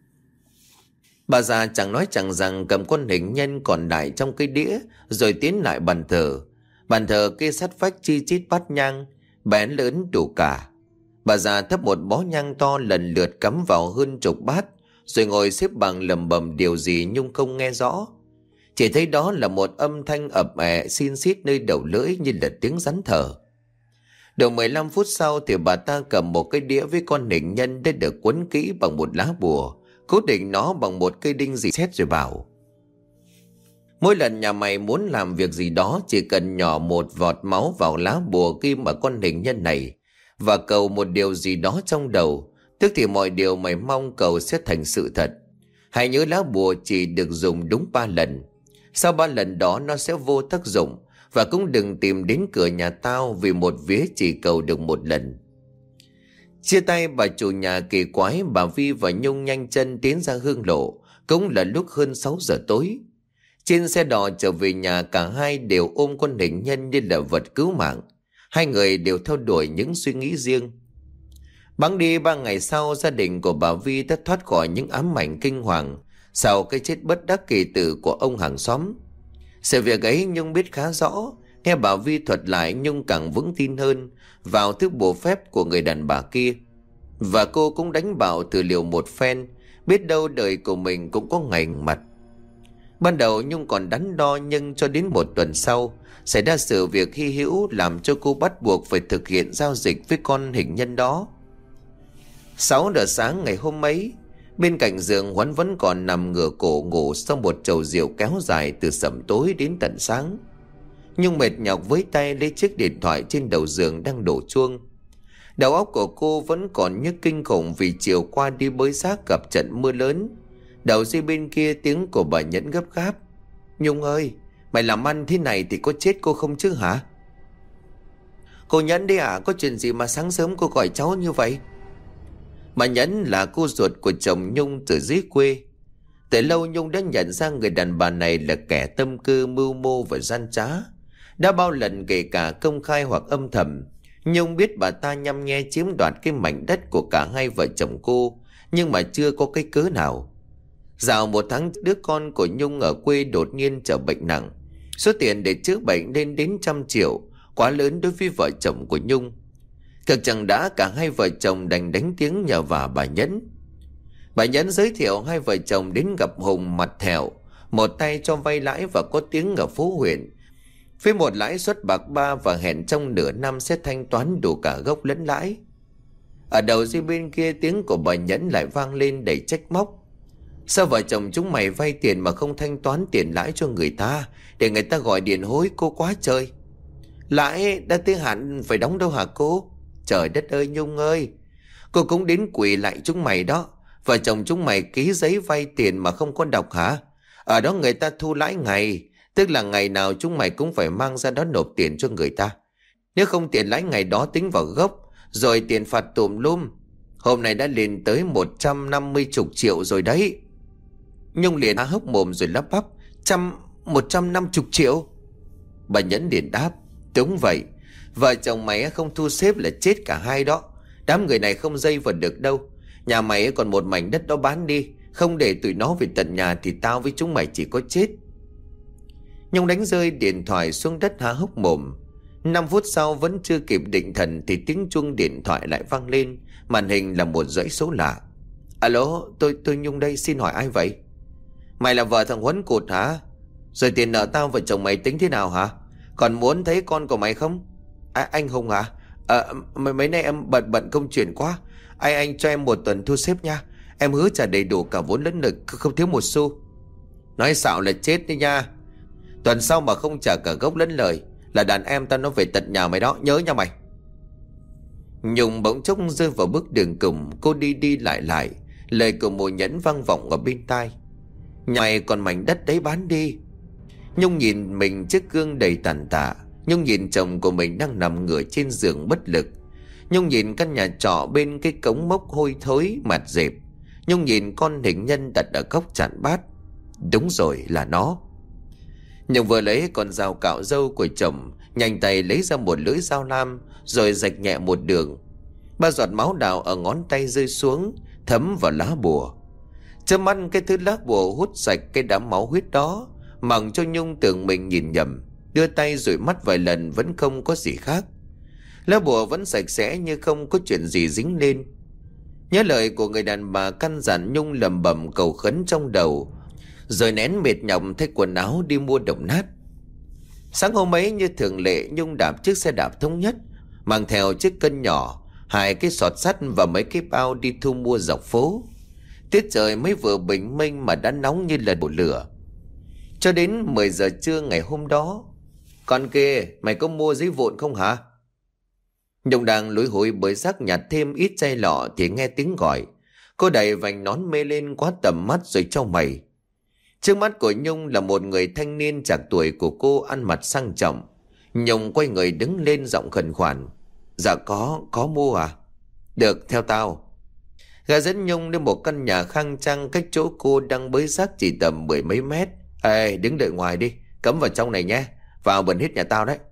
Bà già chẳng nói chẳng rằng cầm con hình nhân còn lại trong cái đĩa, rồi tiến lại bàn thờ. Bàn thờ kê sát vách chi chít bát nhang, bé lớn đủ cả. Bà già thắp một bó nhang to lần lượt cắm vào hơn chục bát, rồi ngồi xếp bằng lẩm bẩm điều gì Nhung không nghe rõ. Chỉ thấy đó là một âm thanh ập ẹ xin xít nơi đầu lưỡi như là tiếng rắn thở. Được mười lăm phút sau thì bà ta cầm một cái đĩa với con hình nhân đã được quấn kỹ bằng một lá bùa, cố định nó bằng một cây đinh dì xét, rồi bảo: "Mỗi lần nhà mày muốn làm việc gì đó, chỉ cần nhỏ một vọt máu vào lá bùa ghim ở con hình nhân này và cầu một điều gì đó trong đầu, tức thì mọi điều mày mong cầu sẽ thành sự thật. Hãy nhớ lá bùa chỉ được dùng đúng ba lần. Sau ba lần đó nó sẽ vô tác dụng, và cũng đừng tìm đến cửa nhà tao vì một vía chỉ cầu được một lần." Chia tay bà chủ nhà kỳ quái, bà Vi và Nhung nhanh chân tiến ra hương lộ. Cũng là lúc hơn sáu giờ tối. Trên xe đò trở về nhà, cả hai đều ôm con hình nhân như là vật cứu mạng. Hai người đều theo đuổi những suy nghĩ riêng. Bẵng đi ba ngày sau, gia đình của bà Vi đã thoát khỏi những ám ảnh kinh hoàng sau cái chết bất đắc kỳ tử của ông hàng xóm. Sự việc ấy Nhung biết khá rõ. Nghe bà Vi thuật lại, Nhung càng vững tin hơn vào thứ bùa phép của người đàn bà kia. Và cô cũng đánh bảo thử liều một phen, biết đâu đời của mình cũng có ngày mặt. Ban đầu Nhung còn đắn đo, nhưng cho đến một tuần sau xảy ra sự việc hy hữu làm cho cô bắt buộc phải thực hiện giao dịch với con hình nhân đó. Sáu giờ sáng ngày hôm ấy, bên cạnh giường Huấn vẫn còn nằm ngửa cổ ngủ sau một chầu rượu kéo dài từ sẩm tối đến tận sáng. Nhung mệt nhọc với tay lấy chiếc điện thoại trên đầu giường đang đổ chuông. Đầu óc của cô vẫn còn nhức kinh khủng vì chiều qua đi bới xác gặp trận mưa lớn. Đầu dây bên kia tiếng của bà Nhẫn gấp gáp: "Nhung ơi, mày làm ăn thế này thì có chết cô không chứ hả?" "Cô Nhẫn đi à, có chuyện gì mà sáng sớm cô gọi cháu như vậy?" Bà Nhẫn là cô ruột của chồng Nhung từ dưới quê. Từ lâu Nhung đã nhận ra người đàn bà này là kẻ tâm cơ, mưu mô và gian trá. Đã bao lần kể cả công khai hoặc âm thầm, Nhung biết bà ta nhăm nhe chiếm đoạt cái mảnh đất của cả hai vợ chồng cô, nhưng mà chưa có cái cớ nào. Dạo một tháng, đứa con của Nhung ở quê đột nhiên trở bệnh nặng. Số tiền để chữa bệnh lên đến trăm triệu, quá lớn đối với vợ chồng của Nhung. Cực chẳng đã, cả hai vợ chồng đành đánh tiếng nhờ vả bà Nhẫn. Bà Nhẫn giới thiệu hai vợ chồng đến gặp Hùng mặt thẹo, một tay cho vay lãi và có tiếng ở phố huyện, với một lãi suất bạc ba, và hẹn trong nửa năm sẽ thanh toán đủ cả gốc lẫn lãi. Ở đầu dây bên kia, tiếng của bà Nhẫn lại vang lên đầy trách móc. Sao vợ chồng chúng mày vay tiền mà không thanh toán tiền lãi cho người ta, để người ta gọi điện hối cô quá trời. Lãi đã tới hạn phải đóng đâu hả cô? Trời đất ơi Nhung ơi, cô cũng đến quỳ lại chúng mày đó. Vợ chồng chúng mày ký giấy vay tiền mà không có đọc hả? Ở đó người ta thu lãi ngày, tức là ngày nào chúng mày cũng phải mang ra đó nộp tiền cho người ta. Nếu không, tiền lãi ngày đó tính vào gốc, rồi tiền phạt tùm lum. Hôm nay đã lên tới một trăm năm mươi chục triệu rồi đấy. Nhung liền há hốc mồm rồi lắp bắp: Trăm, một trăm năm chục triệu. Bà Nhẫn liền đáp: Đúng vậy, vợ chồng mày không thu xếp là chết cả hai đó. Đám người này không dây vào được đâu. Nhà mày còn một mảnh đất đó bán đi, không để tụi nó về tận nhà thì tao với chúng mày chỉ có chết. Nhung đánh rơi điện thoại xuống đất há hốc mồm. Năm phút sau vẫn chưa kịp định thần thì tiếng chuông điện thoại lại vang lên. Màn hình là một dãy số lạ. Alo, tôi tôi Nhung đây, xin hỏi ai vậy? Mày là vợ thằng Huấn cụt hả? Rồi tiền nợ tao vợ chồng mày tính thế nào hả? Còn muốn thấy con của mày không? À, anh Hùng hả? À, mấy, mấy nay em bận bận công chuyện quá. Anh anh cho em một tuần thu xếp nha. Em hứa trả đầy đủ cả vốn lẫn nợ, không thiếu một xu. Nói xạo là chết đi nha. Tuần sau mà không trả cả gốc lẫn lời là đàn em tao nó về tận nhà mày đó, nhớ nha mày. Nhung bỗng chốc rơi vào bước đường cùng. Cô đi đi lại lại, lời của Mộ Nhẫn vang vọng ở bên tai: Nhà mày còn mảnh đất đấy bán đi. Nhung nhìn mình trước gương đầy tàn tạ. Nhung nhìn chồng của mình đang nằm ngửa trên giường bất lực. Nhung nhìn căn nhà trọ bên cái cống mốc hôi thối mạt rệp. Nhung nhìn con hình nhân đặt ở góc chạn bát. Đúng rồi, là nó. Nhung vừa lấy con dao cạo râu của chồng, nhanh tay lấy ra một lưỡi dao lam, rồi rạch nhẹ một đường. Ba giọt máu đào ở ngón tay rơi xuống, thấm vào lá bùa. Chớp mắt, cái thứ lá bùa hút sạch cái đám máu huyết đó, mặc cho Nhung tưởng mình nhìn nhầm. Đưa tay dụi mắt vài lần vẫn không có gì khác. Lá bùa vẫn sạch sẽ như không có chuyện gì dính lên. Nhớ lời của người đàn bà căn dặn, Nhung lẩm bẩm cầu khấn trong đầu, rồi nén mệt nhọc thay quần áo đi mua đồng nát. Sáng hôm ấy như thường lệ, Nhung đạp chiếc xe đạp thống nhất, mang theo chiếc cân nhỏ, hai cái sọt sắt và mấy cái bao đi thu mua dọc phố. Tiết trời mới vừa bình minh mà đã nóng như là đổ lửa. Cho đến mười giờ trưa ngày hôm đó. Con kia, mày có mua giấy vụn không hả? Nhung đang lủi hủi bởi rác nhặt thêm ít chai lọ thì nghe tiếng gọi. Cô đẩy vành nón mê lên quá tầm mắt rồi chau mày. Trước mắt của Nhung là một người thanh niên trạc tuổi của cô, ăn mặc sang trọng. Nhung quay người đứng lên, giọng khẩn khoản: Dạ có, có mua à? Được, theo tao. Gã dẫn Nhung đến một căn nhà khang trang cách chỗ cô đang bới rác chỉ tầm mười mấy mét. Ê, đứng đợi ngoài đi, cấm vào trong này nhé, vào bẩn hết nhà tao đấy.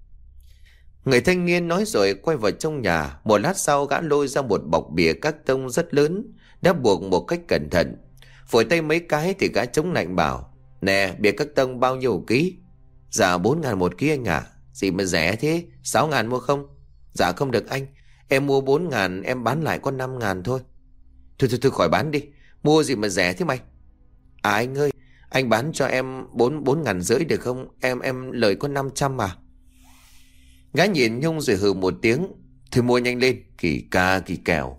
Người thanh niên nói rồi quay vào trong nhà. Một lát sau, gã lôi ra một bọc bìa các tông rất lớn, đã buộc một cách cẩn thận. Phổi tay mấy cái thì gã chống lạnh bảo: Nè, bìa các tông bao nhiêu ký? Dạ bốn ngàn một ký anh ạ. À? Gì mà rẻ thế, sáu ngàn mua không? Dạ không được anh, em mua bốn ngàn, em bán lại có năm ngàn thôi. Thôi thôi thôi khỏi bán đi, mua gì mà rẻ thế mày? À anh ơi, anh bán cho em bốn bốn ngàn rưỡi được không? Em em lời có năm trăm mà. Gã nhìn Nhung rồi hừ một tiếng: Thôi mua nhanh lên, kỳ ca kỳ kèo.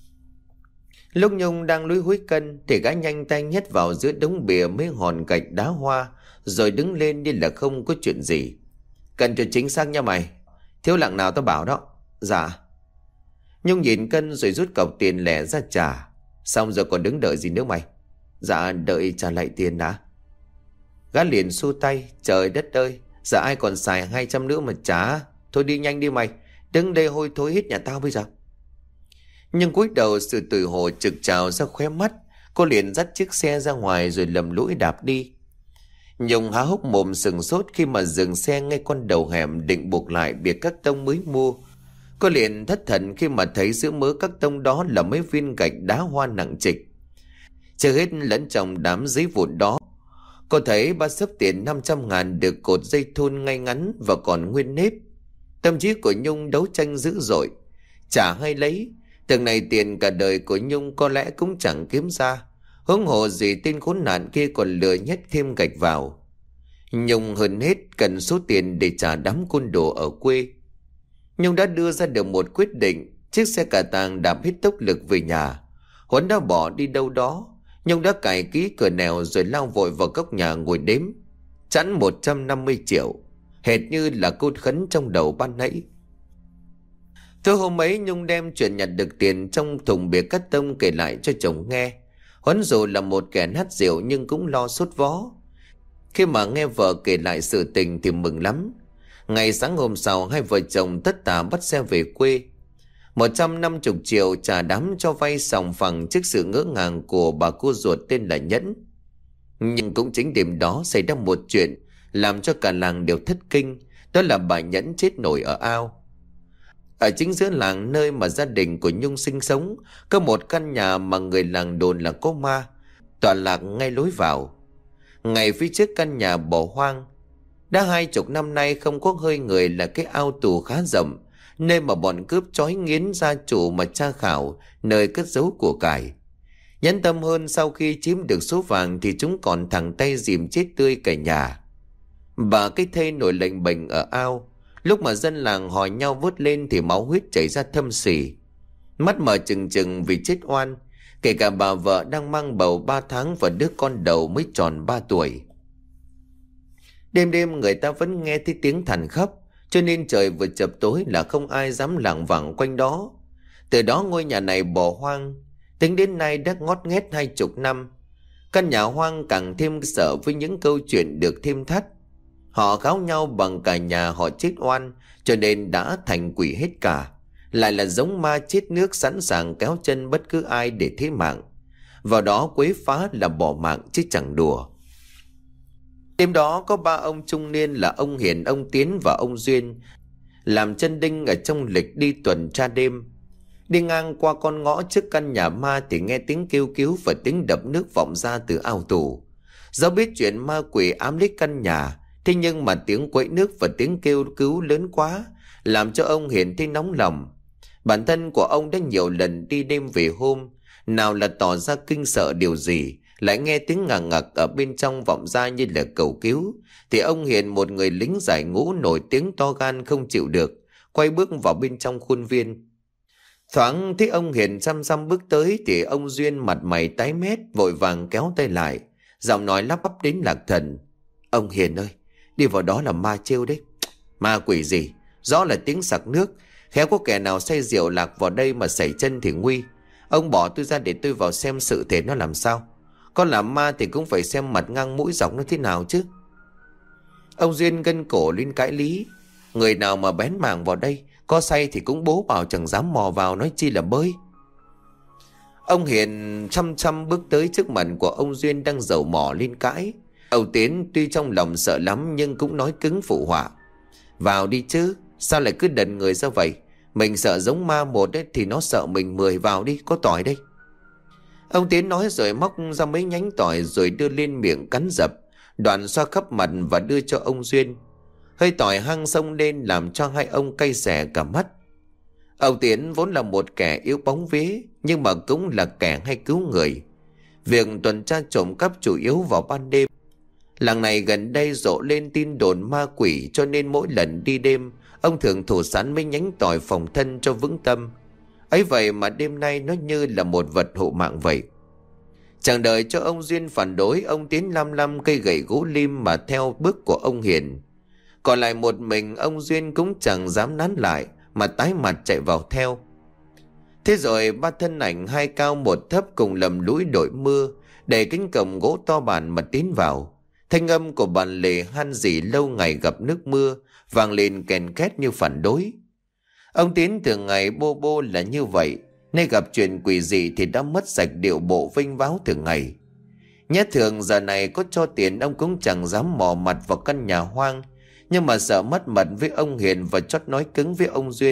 Lúc Nhung đang lúi húi cân thì gã nhanh tay nhét vào giữa đống bìa mấy hòn gạch đá hoa, rồi đứng lên như là không có chuyện gì. Cân cho chính xác nha mày, thiếu lạng nào tao bảo đó. Dạ. Nhung nhìn cân rồi rút cọc tiền lẻ ra trả. Xong rồi còn đứng đợi gì nữa mày? Dạ đợi trả lại tiền đã. Gã liền xua tay: Trời đất ơi, giờ ai còn xài hai trăm nữa mà trả. Thôi đi nhanh đi mày, đứng đây hôi thối hết nhà tao bây giờ. Nhưng cúi đầu, sự tủi hổ trực trào ra khóe mắt. Cô liền dắt chiếc xe ra ngoài rồi lầm lũi đạp đi. Nhung há hốc mồm sừng sốt khi mà dừng xe ngay con đầu hẻm định buộc lại bìa các tông mới mua. Cô liền thất thần khi mà thấy giữa mớ các tông đó là mấy viên gạch đá hoa nặng trịch. Chưa hết lẫn trong đám giấy vụn đó, cô thấy ba xấp tiền năm trăm ngàn được cột dây thun ngay ngắn và còn nguyên nếp. Tâm trí của Nhung đấu tranh dữ dội, trả hay lấy. Từng này tiền cả đời của Nhung có lẽ cũng chẳng kiếm ra, huống hồ gì tên khốn nạn kia còn lừa nhét thêm gạch vào. Nhung hơn hết cần số tiền để trả đám côn đồ ở quê. Nhung đã đưa ra được một quyết định. Chiếc xe cà tàng đạp hết tốc lực về nhà. Huấn đã bỏ đi đâu đó. Nhung đã cài ký cửa nẻo rồi lao vội vào góc nhà ngồi đếm. Chẵn một trăm năm mươi triệu, hệt như là cô khấn trong đầu ban nãy. Tối hôm ấy Nhung đem chuyện nhặt được tiền trong thùng bìa cắt tông kể lại cho chồng nghe. Huấn dù là một kẻ nát rượu nhưng cũng lo sốt vó. Khi mà nghe vợ kể lại sự tình thì mừng lắm. Ngày sáng hôm sau, hai vợ chồng tất tả bắt xe về quê. Một trăm năm mươi triệu trả đám cho vay sòng phẳng trước sự ngỡ ngàng của bà cô ruột tên là Nhẫn. Nhưng cũng chính đêm đó xảy ra một chuyện làm cho cả làng đều thất kinh. Đó là bà Nhẫn chết nổi ở ao. Ở chính giữa làng nơi mà gia đình của Nhung sinh sống, có một căn nhà mà người làng đồn là có ma, tọa lạc ngay lối vào. Ngay phía trước căn nhà bỏ hoang, đã hai chục năm nay không có hơi người là cái ao tù khá rộng, nơi mà bọn cướp trói nghiến gia chủ mà tra khảo nơi cất giấu của cải. Nhẫn tâm hơn, sau khi chiếm được số vàng thì chúng còn thẳng tay dìm chết tươi cả nhà. Bà cái thây nổi lệnh bệnh ở ao. Lúc mà dân làng hỏi nhau vớt lên thì máu huyết chảy ra thâm sỉ, mắt mở trừng trừng vì chết oan. Kể cả bà vợ đang mang bầu ba tháng và đứa con đầu mới tròn ba tuổi. Đêm đêm người ta vẫn nghe thấy tiếng thằn khóc, cho nên trời vừa chập tối là không ai dám lảng vảng quanh đó. Từ đó ngôi nhà này bỏ hoang, tính đến nay đã ngót nghét hai chục năm. Căn nhà hoang càng thêm sợ với những câu chuyện được thêm thắt. Họ kháo nhau bằng cả nhà họ chết oan, cho nên đã thành quỷ hết cả. Lại là giống ma chết nước sẵn sàng kéo chân bất cứ ai để thế mạng. Vào đó quấy phá là bỏ mạng chứ chẳng đùa. Đêm đó có ba ông trung niên là ông Hiền, ông Tiến và ông Duyên làm chân đinh ở trong lịch đi tuần tra đêm. Đi ngang qua con ngõ trước căn nhà ma thì nghe tiếng kêu cứu và tiếng đập nước vọng ra từ ao tù. Do biết chuyện ma quỷ ám lấy căn nhà, thế nhưng mà tiếng quậy nước và tiếng kêu cứu lớn quá, làm cho ông Hiền thấy nóng lòng. Bản thân của ông đã nhiều lần đi đêm về hôm, nào là tỏ ra kinh sợ điều gì, lại nghe tiếng ngà ngặc ở bên trong vọng ra như là cầu cứu, thì ông Hiền, một người lính giải ngũ nổi tiếng to gan không chịu được, quay bước vào bên trong khuôn viên. Thoáng thấy ông Hiền xăm xăm bước tới thì ông Duyên mặt mày tái mét, vội vàng kéo tay lại, giọng nói lắp bắp đến lạc thần: "Ông Hiền ơi, đi vào đó là ma trêu đấy." "Ma quỷ gì, rõ là tiếng sặc nước, khéo có kẻ nào say rượu lạc vào đây mà sẩy chân thì nguy. Ông bỏ tôi ra để tôi vào xem sự thể nó làm sao. Con làm ma thì cũng phải xem mặt ngang mũi dọc nó thế nào chứ." Ông Duyên gân cổ lên cãi lý: "Người nào mà bén mảng vào đây, có say thì cũng bố bảo chẳng dám mò vào, nói chi là bơi." Ông Hiền chăm chăm bước tới trước mặt của ông Duyên đang dầu mỏ lên cãi. Ông Tiến tuy trong lòng sợ lắm nhưng cũng nói cứng phụ họa: "Vào đi chứ, sao lại cứ đần người ra vậy? Mình sợ giống ma một ấy, thì nó sợ mình mười, vào đi, có tỏi đây." Ông Tiến nói rồi móc ra mấy nhánh tỏi rồi đưa lên miệng cắn dập, đoạn xoa khắp mặt và đưa cho ông Duyên. Hơi tỏi hăng xông lên làm cho hai ông cay xè cả mắt. Ông Tiến vốn là một kẻ yếu bóng vía, nhưng mà cũng là kẻ hay cứu người. Việc tuần tra trộm cắp chủ yếu vào ban đêm. Làng này gần đây rộ lên tin đồn ma quỷ, cho nên mỗi lần đi đêm ông thường thủ sẵn mấy nhánh tỏi phòng thân cho vững tâm. Ấy vậy mà đêm nay nó như là một vật hộ mạng vậy. Chẳng đợi cho ông Duyên phản đối, ông Tiến lam lam cây gậy gỗ lim mà theo bước của ông Hiền. Còn lại một mình ông Duyên cũng chẳng dám nán lại mà tái mặt chạy vào theo. Thế rồi ba thân ảnh hai cao một thấp cùng lầm lũi đội mưa, đẩy cánh cổng gỗ to bản mà tiến vào. Thanh âm của bàn lề han dỉ lâu ngày gặp nước mưa vang lên kèn két như phản đối. Ông Tiến thường ngày bô bô là như vậy, nay gặp chuyện quỷ dị thì đã mất sạch điệu bộ vinh váo thường ngày. Nhát thường giờ này có cho tiền ông cũng chẳng dám mò mặt vào căn nhà hoang, nhưng mà sợ mất mật với ông Hiền và chót nói cứng với ông Duyên,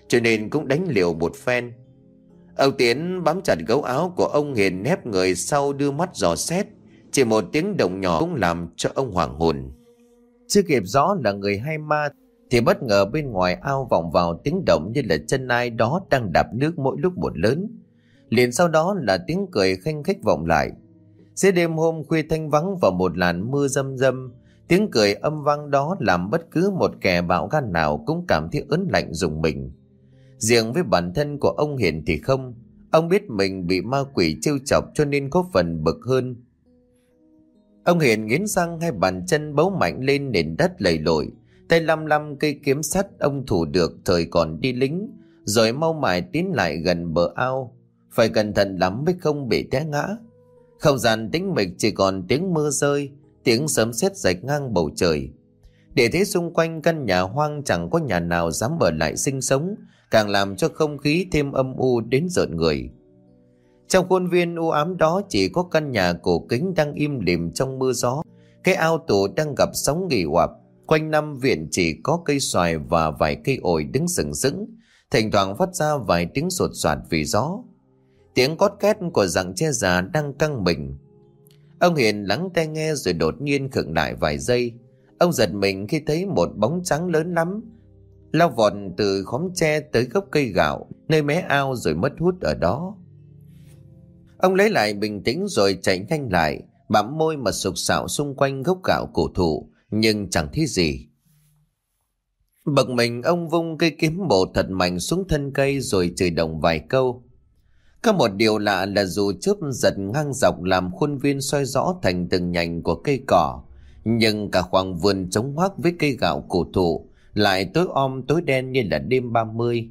cho nên cũng đánh liều một phen. Ông Tiến bám chặt gấu áo của ông Hiền, nép người sau đưa mắt dò xét. Chỉ một tiếng động nhỏ cũng làm cho ông hoảng hồn. Chưa kịp rõ là người hay ma thì bất ngờ bên ngoài ao vọng vào tiếng động như là chân ai đó đang đạp nước mỗi lúc một lớn. Liền sau đó là tiếng cười khanh khách vọng lại. Giữa đêm hôm khuya thanh vắng và một làn mưa râm râm, tiếng cười âm vang đó làm bất cứ một kẻ bạo gan nào cũng cảm thấy ớn lạnh rùng mình. Riêng với bản thân của ông Hiền thì không. Ông biết mình bị ma quỷ trêu chọc cho nên có phần bực hơn. Ông Hiền nghiến răng, hai bàn chân bấu mạnh lên nền đất lầy lội, tay lăm lăm cây kiếm sắt ông thủ được thời còn đi lính, rồi mau mải tiến lại gần bờ ao. Phải cẩn thận lắm mới không bị té ngã. Không gian tĩnh mịch, chỉ còn tiếng mưa rơi, tiếng sấm sét rạch ngang bầu trời. Để thế xung quanh căn nhà hoang chẳng có nhà nào dám ở lại sinh sống, càng làm cho không khí thêm âm u đến rợn người. Trong khuôn viên u ám đó chỉ có căn nhà cổ kính đang im lìm trong mưa gió. Cái ao tù đang gặp sóng nghỉ oạp. Quanh năm viện chỉ có cây xoài và vài cây ổi đứng sừng sững, thỉnh thoảng phát ra vài tiếng sột soạt vì gió. Tiếng cót két của rặng tre già đang căng mình. Ông Hiền lắng tai nghe rồi đột nhiên khựng lại vài giây. Ông giật mình khi thấy một bóng trắng lớn lắm lao vọt từ khóm tre tới gốc cây gạo nơi mé ao rồi mất hút ở đó. Ông lấy lại bình tĩnh rồi chạy nhanh lại, bặm môi mà sục sạo xung quanh gốc gạo cổ thụ, nhưng chẳng thấy gì. Bực mình, ông vung cây kiếm bổ thật mạnh xuống thân cây rồi chửi đồng vài câu. Có một điều lạ là dù chớp giật ngang dọc làm khuôn viên soi rõ thành từng nhành của cây cỏ, nhưng cả khoảng vườn trống hoác với cây gạo cổ thụ lại tối om tối đen như là đêm ba mươi.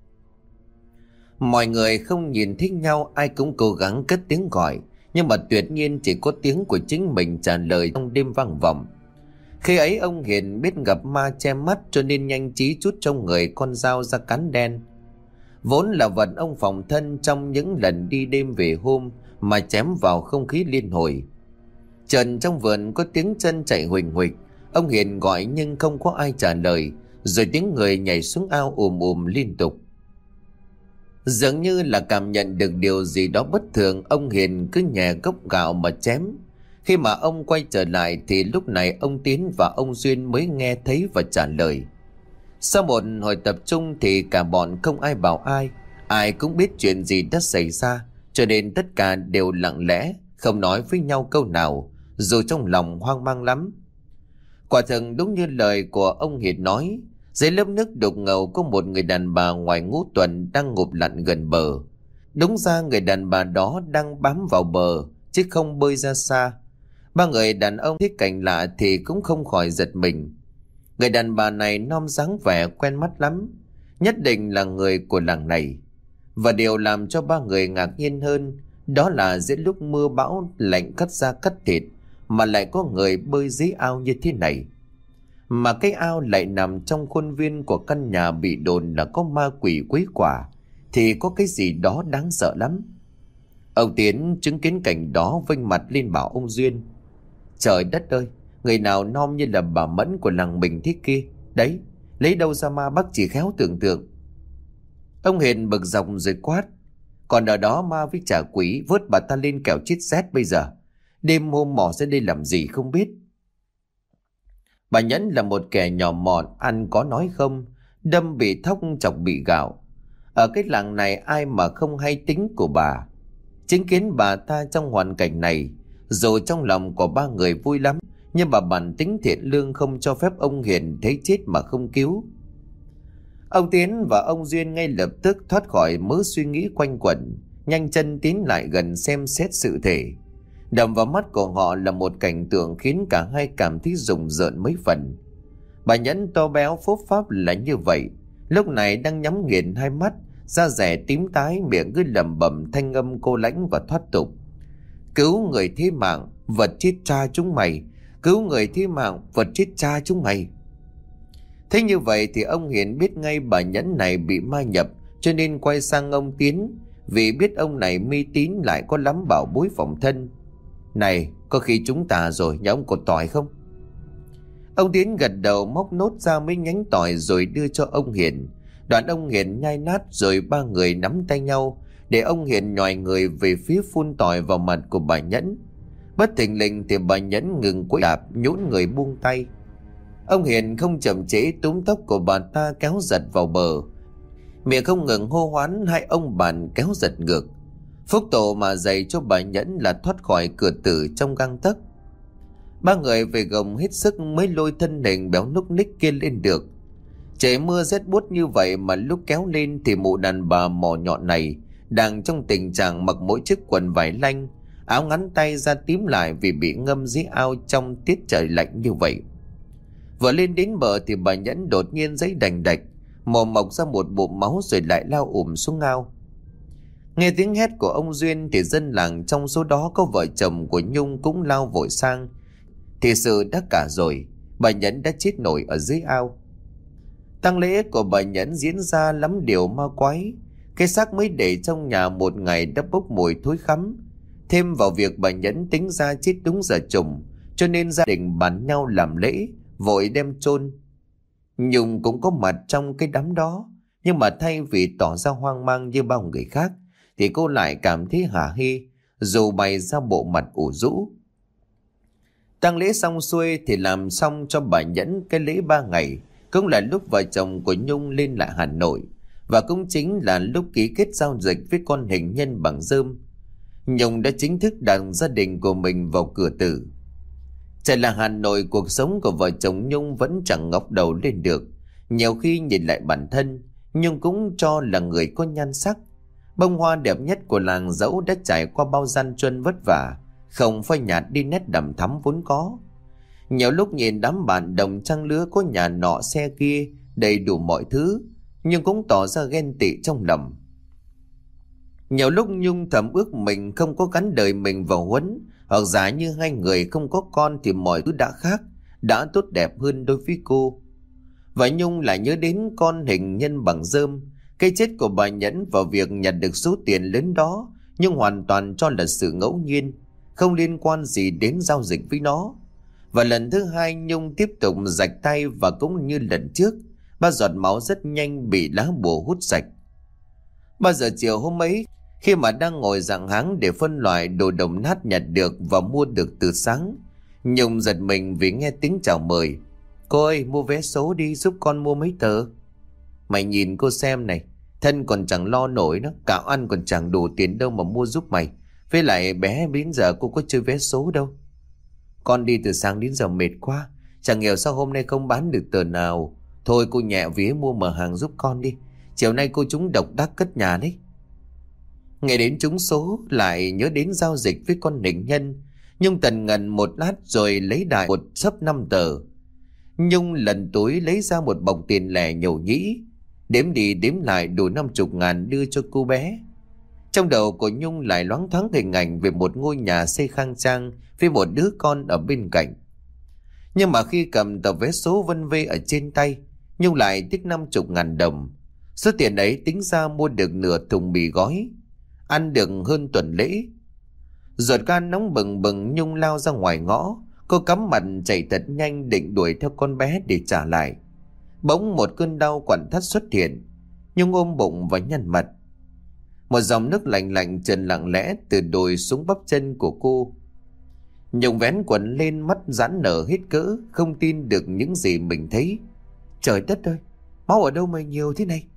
Mọi người không nhìn thích nhau, ai cũng cố gắng cất tiếng gọi, nhưng mà tuyệt nhiên chỉ có tiếng của chính mình trả lời trong đêm vang vọng. Khi ấy ông Hiền biết gặp ma che mắt cho nên nhanh trí trút trong người con dao ra cán đen. Vốn là vật ông phòng thân trong những lần đi đêm về hôm mà chém vào không khí liên hồi. Trần trong vườn có tiếng chân chạy huỳnh huỳnh, ông Hiền gọi nhưng không có ai trả lời, rồi tiếng người nhảy xuống ao ùm ùm liên tục. Dường như là cảm nhận được điều gì đó bất thường, ông Hiền cứ nhè gốc gạo mà chém. Khi mà ông quay trở lại thì lúc này ông Tiến và ông Duyên mới nghe thấy và trả lời. Sau một hồi tập trung thì cả bọn không ai bảo ai, ai cũng biết chuyện gì đã xảy ra, cho nên tất cả đều lặng lẽ, không nói với nhau câu nào, dù trong lòng hoang mang lắm. Quả thật đúng như lời của ông Hiền nói, dưới lớp nước đục ngầu có một người đàn bà ngoài ngũ tuần đang ngụp lặn gần bờ. Đúng ra người đàn bà đó đang bám vào bờ chứ không bơi ra xa. Ba người đàn ông thấy cảnh lạ thì cũng không khỏi giật mình. Người đàn bà này non dáng vẻ quen mắt lắm, nhất định là người của làng này. Và điều làm cho ba người ngạc nhiên hơn đó là giữa lúc mưa bão lạnh cắt da cắt thịt mà lại có người bơi dưới ao như thế này. Mà cái ao lại nằm trong khuôn viên của căn nhà bị đồn là có ma quỷ quấy quả, thì có cái gì đó đáng sợ lắm. Ông Tiến chứng kiến cảnh đó vênh mặt lên bảo ông Duyên: Trời đất ơi, người nào nom như là bà Mẫn của làng mình thế kia. Đấy, lấy đâu ra ma bác chỉ khéo tưởng tượng. Ông Hiền bực dọc rồi quát: Còn ở đó ma với trả quỷ vớt bà ta lên kẻo chết rét bây giờ. Đêm hôm mò ra đây làm gì không biết. Bà Nhẫn là một kẻ nhỏ mọn, ăn có nói không, đâm bị thóc chọc bị gạo. Ở cái làng này ai mà không hay tính của bà. Chứng kiến bà ta trong hoàn cảnh này, dù trong lòng của ba người vui lắm, nhưng mà bản tính thiện lương không cho phép ông Hiền thấy chết mà không cứu. Ông Tiến và ông Duyên ngay lập tức thoát khỏi mớ suy nghĩ quanh quẩn, nhanh chân tiến lại gần xem xét sự thể. Đập vào mắt của họ là một cảnh tượng khiến cả hai cảm thấy rùng rợn mấy phần. Bà Nhẫn to béo phốp pháp là như vậy, lúc này đang nhắm nghiền hai mắt, da dẻ tím tái, miệng cứ lẩm bẩm thanh âm cô lãnh và thoát tục: Cứu người thế mạng, vật chết cha chúng mày. Cứu người thế mạng, vật chết cha chúng mày. Thế như vậy thì ông Hiền biết ngay bà Nhẫn này bị ma nhập, cho nên quay sang ông Tiến, vì biết ông này mê tín lại có lắm bảo bối phòng thân. Này, có khi chúng ta rồi, nhà ông cột tỏi không? Ông Tiến gật đầu, móc nốt ra mấy nhánh tỏi rồi đưa cho ông Hiền. Đoạn ông Hiền nhai nát rồi ba người nắm tay nhau để ông Hiền nhòi người về phía phun tỏi vào mặt của bà Nhẫn. Bất thình lình thì bà Nhẫn ngừng quẫy đạp, nhũn người buông tay. Ông Hiền không chậm trễ túm tóc của bà ta kéo giật vào bờ, miệng không ngừng hô hoán hai ông bạn kéo giật ngược. Phúc tổ mà dạy cho bà Nhẫn là thoát khỏi cửa tử trong gang tấc. Ba người về gồng hết sức mới lôi thân hình béo núc ních kia lên được. Trời mưa rét buốt như vậy mà lúc kéo lên thì mụ đàn bà mỏ nhọn này đang trong tình trạng mặc mỗi chiếc quần vải lanh, áo ngắn tay da tím lại vì bị ngâm dưới ao trong tiết trời lạnh như vậy. Vừa lên đến bờ thì bà Nhẫn đột nhiên giấy đành đạch, mồm mọc ra một bụng máu rồi lại lao ùm xuống ao. Nghe tiếng hét của ông Duyên thì dân làng trong số đó có vợ chồng của Nhung cũng lao vội sang. Thì sự đã cả rồi, bà Nhẫn đã chết nổi ở dưới ao. Tang lễ của bà Nhẫn diễn ra lắm điều ma quái. Cái xác mới để trong nhà một ngày đã bốc mùi thối khắm. Thêm vào việc bà Nhẫn tính ra chết đúng giờ trùng, cho nên gia đình bàn nhau làm lễ, vội đem chôn. Nhung cũng có mặt trong cái đám đó, nhưng mà thay vì tỏ ra hoang mang như bao người khác thì cô lại cảm thấy hả hê, dù bày ra bộ mặt ủ rũ. Tang lễ xong xuôi thì làm xong cho bà Nhẫn cái lễ ba ngày, cũng là lúc vợ chồng của Nhung lên lại Hà Nội, và cũng chính là lúc ký kết giao dịch với con hình nhân bằng rơm. Nhung đã chính thức đặt gia đình của mình vào cửa tử. Trở lại Hà Nội, cuộc sống của vợ chồng Nhung vẫn chẳng ngóc đầu lên được. Nhiều khi nhìn lại bản thân, Nhung cũng cho là người có nhan sắc. Bông hoa đẹp nhất của làng dẫu đã trải qua bao gian truân vất vả, không phai nhạt đi nét đằm thắm vốn có. Nhiều lúc nhìn đám bạn đồng trang lứa có nhà nọ xe kia đầy đủ mọi thứ, nhưng cũng tỏ ra ghen tị trong lòng. Nhiều lúc Nhung thầm ước mình không có gắn đời mình vào Huấn, hoặc giả như hai người không có con thì mọi thứ đã khác, đã tốt đẹp hơn đối với cô. Và Nhung lại nhớ đến con hình nhân bằng rơm. Cái chết của bà Nhẫn và việc nhặt được số tiền lớn đó Nhung hoàn toàn cho là sự ngẫu nhiên, không liên quan gì đến giao dịch với nó. Và lần thứ hai Nhung tiếp tục rạch tay, và cũng như lần trước, ba giọt máu rất nhanh bị lá bùa hút sạch. Ba giờ chiều hôm ấy, khi mà đang ngồi giằng háng để phân loại đồ đồng nát nhặt được và mua được từ sáng, Nhung giật mình vì nghe tiếng chào mời. Cô ơi, mua vé số đi, giúp con mua mấy tờ. Mày nhìn cô xem này, thân còn chẳng lo nổi đó, cả ăn còn chẳng đủ tiền đâu mà mua giúp mày. Với lại bé đến giờ cô có chơi vé số đâu. Con đi từ sáng đến giờ mệt quá, chẳng hiểu sao hôm nay không bán được tờ nào. Thôi cô nhẹ vía mua mở hàng giúp con đi, chiều nay cô trúng độc đắc cất nhà đấy. Nghe đến trúng số lại nhớ đến giao dịch với con hình nhân. Nhung tần ngần một lát rồi lấy đại một xấp năm tờ. Nhung lần túi lấy ra một bọc tiền lẻ nhầu nhĩ, đếm đi đếm lại đủ năm chục ngàn đưa cho cô bé. Trong đầu của Nhung lại loáng thoáng hình ảnh về một ngôi nhà xây khang trang với một đứa con ở bên cạnh. Nhưng mà khi cầm tờ vé số vân vê ở trên tay, Nhung lại tiếc năm chục ngàn đồng. Số tiền ấy tính ra mua được nửa thùng mì gói, ăn được hơn tuần lễ. Ruột gan nóng bừng bừng, Nhung lao ra ngoài ngõ. Cô cắm mặt chạy thật nhanh định đuổi theo con bé để trả lại. Bỗng một cơn đau quặn thắt xuất hiện. Nhung ôm bụng và nhăn mặt. Một dòng nước lạnh lạnh trần lặng lẽ từ đùi xuống bắp chân của cô. Nhung vén quần lên, mắt giãn nở hết cỡ, không tin được những gì mình thấy. Trời đất ơi, máu ở đâu mà nhiều thế này?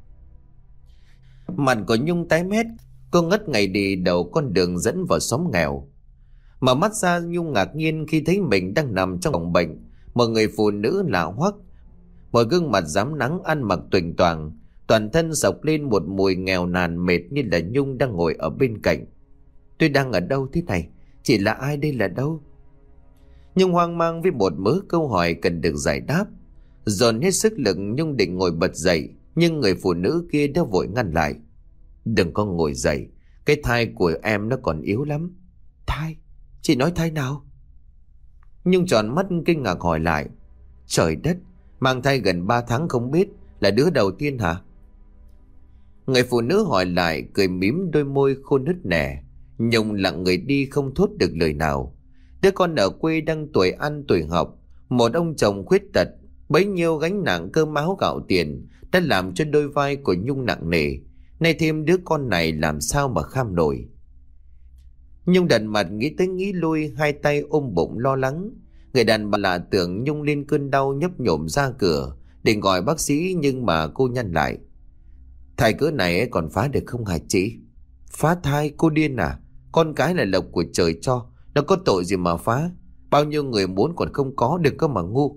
Mặt của Nhung tái mét, cô ngất ngày đi đầu con đường dẫn vào xóm nghèo. Mở mắt ra, Nhung ngạc nhiên khi thấy mình đang nằm trong phòng bệnh. Một người phụ nữ lạ hoắc, một gương mặt rám nắng, ăn mặc tuềnh toàng, toàn thân sộc lên một mùi nghèo nàn mệt như là Nhung đang ngồi ở bên cạnh. Tôi đang ở đâu thế này? Chỉ là ai đây là đâu? Nhung hoang mang với một mớ câu hỏi cần được giải đáp. Dồn hết sức lực, Nhung định ngồi bật dậy, nhưng người phụ nữ kia đã vội ngăn lại. Đừng có ngồi dậy, cái thai của em nó còn yếu lắm. Thai? Chị nói thai nào? Nhung tròn mắt kinh ngạc hỏi lại. Trời đất, mang thai gần ba tháng không biết là đứa đầu tiên hả? Người phụ nữ hỏi lại, cười mím đôi môi khô nứt nẻ. Nhung lặng người đi không thốt được lời nào. Đứa con ở quê đang tuổi ăn tuổi học, một ông chồng khuyết tật, Bấy nhiêu gánh nặng cơm áo gạo tiền đã làm cho đôi vai của Nhung nặng nề, nay thêm đứa con này làm sao mà kham nổi. Nhung đần mặt nghĩ tới nghĩ lui, hai tay ôm bụng lo lắng. Người đàn bà lạ tưởng Nhung lên cơn đau nhấp nhổm ra cửa định gọi bác sĩ, nhưng mà cô nhăn lại. Thai cỡ này còn phá được không hả chị? Phá thai? Cô điên à? Con cái là lộc của trời cho, nó có tội gì mà phá? Bao nhiêu người muốn còn không có được cơ mà ngu.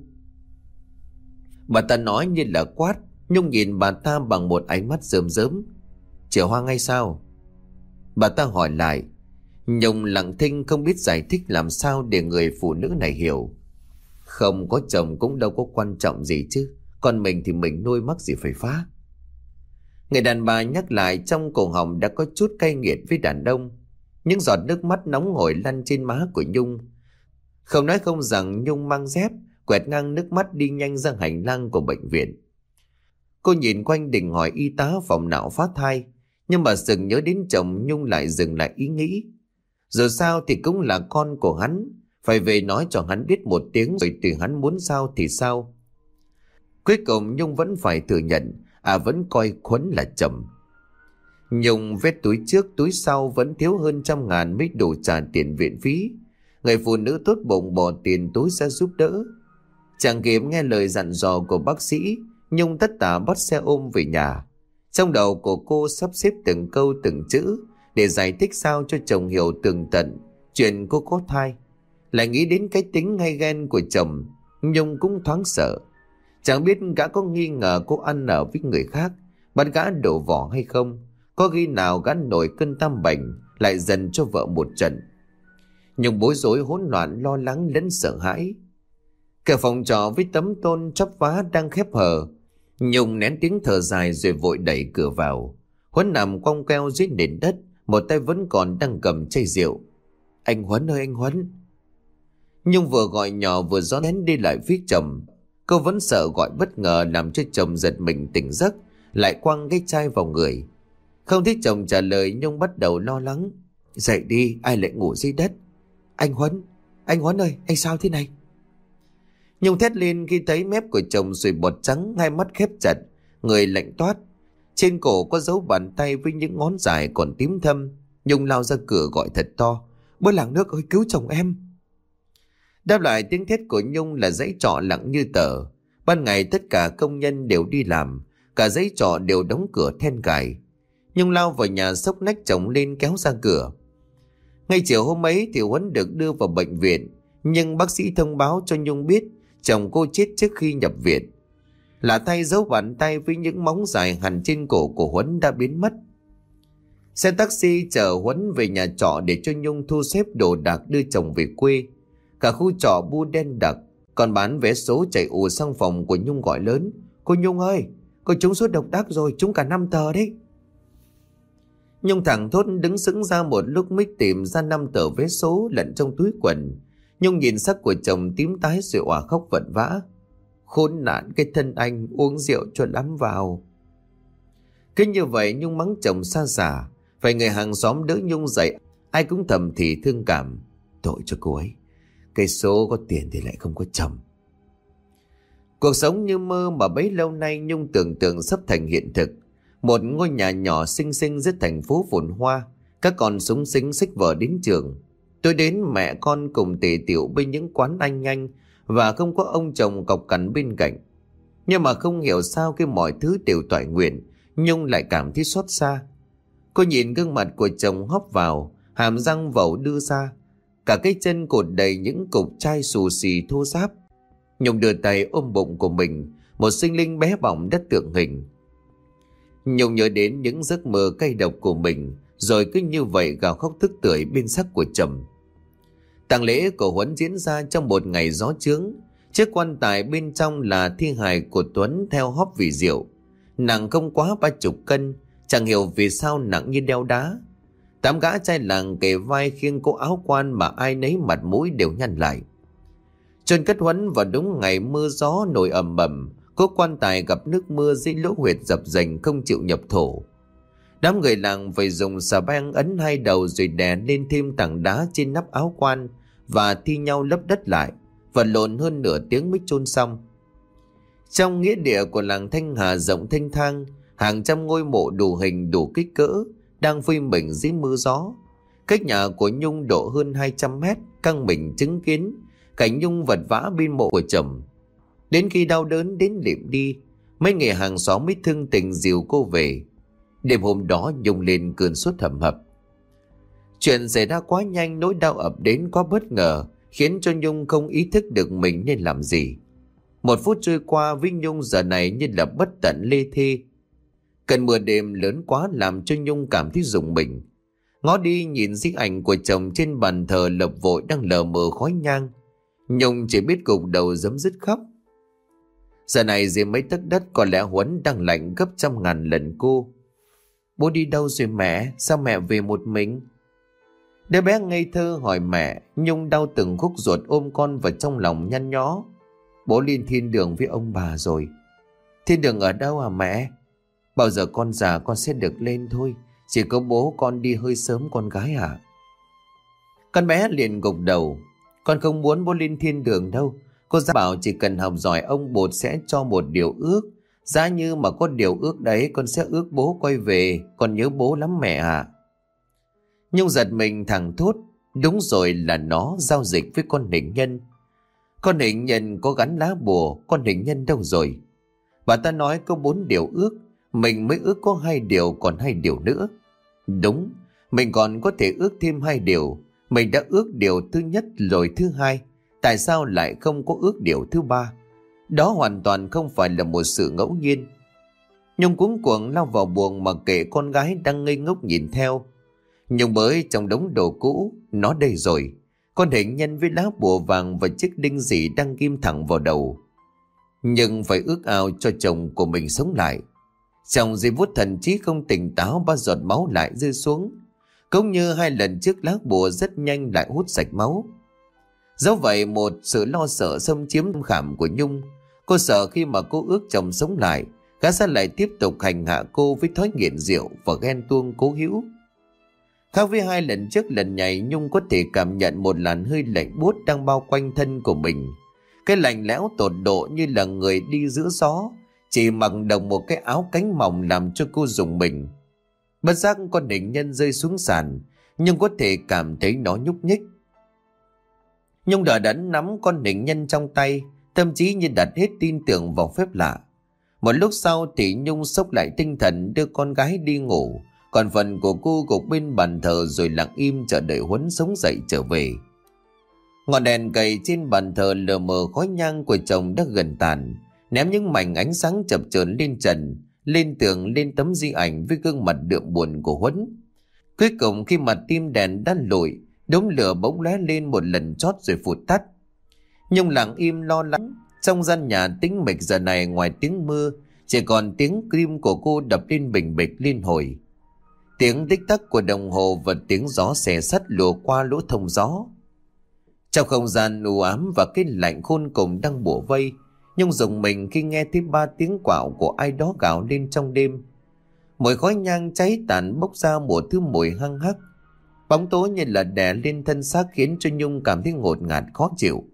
Bà ta nói như là quát. Nhung nhìn bà ta bằng một ánh mắt rơm rớm. Chị Hoa ngay sao? Bà ta hỏi lại. Nhung lặng thinh không biết giải thích làm sao để người phụ nữ này hiểu. Không có chồng cũng đâu có quan trọng gì chứ, còn mình thì mình nuôi mắc gì phải phá. Người đàn bà nhắc lại, trong cổ họng đã có chút cay nghiệt với đàn ông. Những giọt nước mắt nóng hổi lăn trên má của Nhung. Không nói không rằng Nhung mang dép, quẹt ngang nước mắt đi nhanh ra hành lang của bệnh viện. Cô nhìn quanh định hỏi y tá phòng nào phá thai, nhưng mà dừng nhớ đến chồng Nhung lại dừng lại ý nghĩ. Dù sao thì cũng là con của hắn, phải về nói cho hắn biết một tiếng rồi tùy hắn muốn sao thì sao. Cuối cùng Nhung vẫn phải thừa nhận, à vẫn coi Khuấn là chồng. Nhung vét túi trước túi sau vẫn thiếu hơn trăm ngàn mới đủ trả tiền viện phí. Người phụ nữ tốt bụng bỏ tiền túi ra giúp đỡ. Chẳng kịp nghe lời dặn dò của bác sĩ, Nhung tất tả bắt xe ôm về nhà. Trong đầu của cô sắp xếp từng câu từng chữ để giải thích sao cho chồng hiểu tường tận chuyện cô có thai. Lại nghĩ đến cái tính hay ghen của chồng, Nhung cũng thoáng sợ. Chẳng biết gã có nghi ngờ cô ăn ở với người khác, bắt gã đổ vỏ hay không. Có khi nào gã nổi cơn tam bệnh lại dần cho vợ một trận. Nhung bối rối hỗn loạn, lo lắng lẫn sợ hãi. Cửa phòng trọ với tấm tôn chắp vá đang khép hờ. Nhung nén tiếng thở dài rồi vội đẩy cửa vào. Huấn nằm quong queo dưới nền đất, một tay vẫn còn đang cầm chai rượu. Anh Huấn ơi anh Huấn. Nhung vừa gọi nhỏ vừa gió nén đi lại phía chồng. Cô vẫn sợ gọi bất ngờ làm cho chồng giật mình tỉnh giấc, lại quăng cái chai vào người. Không thấy chồng trả lời, Nhung bắt đầu lo lắng. Dậy đi, ai lại ngủ dưới đất? Anh Huấn, anh Huấn ơi, anh sao thế này? Nhung thét lên khi thấy mép của chồng sùi bọt trắng, hai mắt khép chặt, người lạnh toát. Trên cổ có dấu bàn tay với những ngón dài còn tím thâm. Nhung lao ra cửa gọi thật to. Bơ làng nước ơi, cứu chồng em. Đáp lại tiếng thét của Nhung là dãy trọ lặng như tờ. Ban ngày tất cả công nhân đều đi làm, cả dãy trọ đều đóng cửa then cài. Nhung lao vào nhà xốc nách chồng lên kéo ra cửa. Ngay chiều hôm ấy thì Huấn được đưa vào bệnh viện, nhưng bác sĩ thông báo cho Nhung biết chồng cô chết trước khi nhập viện. Lạ thay, dấu bàn tay với những móng dài hằn trên cổ của Huấn đã biến mất. Xe taxi chở Huấn về nhà trọ để cho Nhung thu xếp đồ đạc đưa chồng về quê. Cả khu trọ bu đen đặc, còn bán vé số chạy ù sang phòng của Nhung gọi lớn. Cô Nhung ơi, cô trúng số độc đắc rồi, trúng cả năm tờ đấy. Nhung thẳng thốt đứng sững ra một lúc mới tìm ra năm tờ vé số lẫn trong túi quần. Nhung nhìn sắc của chồng tím tái rồi òa khóc vật vã. Khốn nạn cái thân anh, uống rượu cho lắm vào. Cứ như vậy Nhung mắng chồng xa xả. Phải người hàng xóm đỡ Nhung dậy, ai cũng thầm thì thương cảm. Tội cho cô ấy, cái số có tiền thì lại không có chồng. Cuộc sống như mơ mà bấy lâu nay Nhung tưởng tượng sắp thành hiện thực. Một ngôi nhà nhỏ xinh xinh giữa thành phố phồn hoa, các con súng xính xích vở đến trường. Tôi đến mẹ con cùng tề tiểu bên những quán anh anh, và không có ông chồng cọc cằn bên cạnh. Nhưng mà không hiểu sao khi mọi thứ đều toại nguyện, Nhung lại cảm thấy xót xa. Cô nhìn gương mặt của chồng hóp vào, hàm răng vẩu đưa ra, cả cái chân cột đầy những cục chai xù xì thô ráp. Nhung đưa tay ôm bụng của mình, một sinh linh bé bỏng đất tượng hình. Nhung nhớ đến những giấc mơ cay độc của mình, rồi cứ như vậy gào khóc tức tưởi bên xác của chồng. Tang lễ của Huấn diễn ra trong một ngày gió chướng. Chiếc quan tài bên trong là thi hài của Tuấn theo hóp vì rượu. Nặng không quá ba chục cân, chẳng hiểu vì sao nặng như đeo đá. Tám gã trai làng kề vai khiêng cô áo quan mà ai nấy mặt mũi đều nhăn lại. Chôn cất Huấn vào đúng ngày mưa gió nổi ầm ầm. Cố quan tài gặp nước mưa dưới lỗ huyệt dập dềnh không chịu nhập thổ. Đám người làng phải dùng xà beng ấn hai đầu rồi đè lên thêm tảng đá trên nắp áo quan và thi nhau lấp đất lại, vật lộn hơn nửa tiếng mới chôn xong. Trong nghĩa địa của làng Thanh Hà rộng thênh thang, hàng trăm ngôi mộ đủ hình đủ kích cỡ đang phơi mình dưới mưa gió. Cách nhà của Nhung độ hơn hai trăm mét, căng mình chứng kiến cảnh Nhung vật vã bên mộ của chồng. Đến khi đau đớn đến liệm đi, mấy người hàng xóm mới thương tình dìu cô về. Đêm hôm đó Nhung lên cơn sốt hầm hập. Chuyện xảy ra quá nhanh, nỗi đau ập đến quá bất ngờ, khiến cho Nhung không ý thức được mình nên làm gì. Một phút trôi qua với Nhung giờ này như là bất tận lê thê. Cơn mưa đêm lớn quá làm cho Nhung cảm thấy rùng mình. Ngó đi nhìn di ảnh của chồng trên bàn thờ lập vội đang lờ mờ khói nhang, Nhung chỉ biết gục đầu giấm dứt khóc. Giờ này dưới mấy tấc đất có lẽ Huấn đang lạnh gấp trăm ngàn lần cô. Bố đi đâu rồi mẹ? Sao mẹ về một mình? Đứa bé ngây thơ hỏi mẹ. Nhung đau từng khúc ruột ôm con vào trong lòng nhăn nhó. Bố lên thiên đường với ông bà rồi. Thiên đường ở đâu hả mẹ? Bao giờ con già con sẽ được lên thôi. Chỉ có bố con đi hơi sớm con gái à? Con bé liền gục đầu. Con không muốn bố lên thiên đường đâu. Cô giáo bảo chỉ cần học giỏi ông Bột sẽ cho một điều ước. Giá như mà có điều ước đấy con sẽ ước bố quay về. Con nhớ bố lắm mẹ à. Nhung giật mình thẳng thốt. Đúng rồi, là nó giao dịch với con hình nhân. Con hình nhân có gắn lá bùa. Con hình nhân đâu rồi? Bà ta nói có bốn điều ước. Mình mới ước có hai điều, còn hai điều nữa. Đúng, mình còn có thể ước thêm hai điều. Mình đã ước điều thứ nhất rồi thứ hai. Tại sao lại không có ước điều thứ ba? Đó hoàn toàn không phải là một sự ngẫu nhiên. Nhung cuống cuồng lao vào buồng mà kệ con gái đang ngây ngốc nhìn theo. Nhung bới trong đống đồ cũ. Nó đây rồi. Con hình nhân với lá bùa vàng và chiếc đinh dị đang ghim thẳng vào đầu. Nhưng phải ước ao cho chồng của mình sống lại. Trong giây phút thần trí không tỉnh táo, ba giọt máu lại rơi xuống. Cũng như hai lần trước, lá bùa rất nhanh lại hút sạch máu. Dẫu vậy một sự lo sợ xâm chiếm khảm của Nhung. Cô sợ khi mà cô ước chồng sống lại, gã sẽ lại tiếp tục hành hạ cô với thói nghiện rượu và ghen tuông cố hữu. Khác với hai lần trước lần này, Nhung có thể cảm nhận một làn hơi lạnh buốt đang bao quanh thân của mình. Cái lạnh lẽo tột độ như là người đi giữa gió, chỉ mặc đồng một cái áo cánh mỏng làm cho cô rùng mình. Bất giác con hình nhân rơi xuống sàn, nhưng có thể cảm thấy nó nhúc nhích. Nhung đờ đẫn nắm con hình nhân trong tay, tâm trí như đặt hết tin tưởng vào phép lạ. Một lúc sau thì Nhung xốc lại tinh thần đưa con gái đi ngủ, còn phần của cô gục bên bàn thờ rồi lặng im chờ đợi Huấn sống dậy trở về. Ngọn đèn cầy trên bàn thờ lờ mờ khói nhang của chồng đã gần tàn, ném những mảnh ánh sáng chập chờn lên trần, lên tường, lên tấm di ảnh với gương mặt đượm buồn của Huấn. Cuối cùng khi mặt tim đèn đã lụi, đốm lửa bỗng lóe lên một lần chót rồi phụt tắt. Nhung lặng im lo lắng. Trong gian nhà tĩnh mịch giờ này, ngoài tiếng mưa chỉ còn tiếng tim của cô đập lên bình bịch liên hồi. Tiếng tích tắc của đồng hồ và tiếng gió xẻ sắt lùa qua lỗ thông gió. Trong không gian u ám và cái lạnh khôn cùng đang bủa vây, Nhung rùng mình khi nghe thấy ba tiếng quạo của ai đó gào lên trong đêm. Mùi khói nhang cháy tàn bốc ra một thứ mùi hăng hắc. Bóng tối như là đè lên thân xác khiến cho Nhung cảm thấy ngột ngạt khó chịu.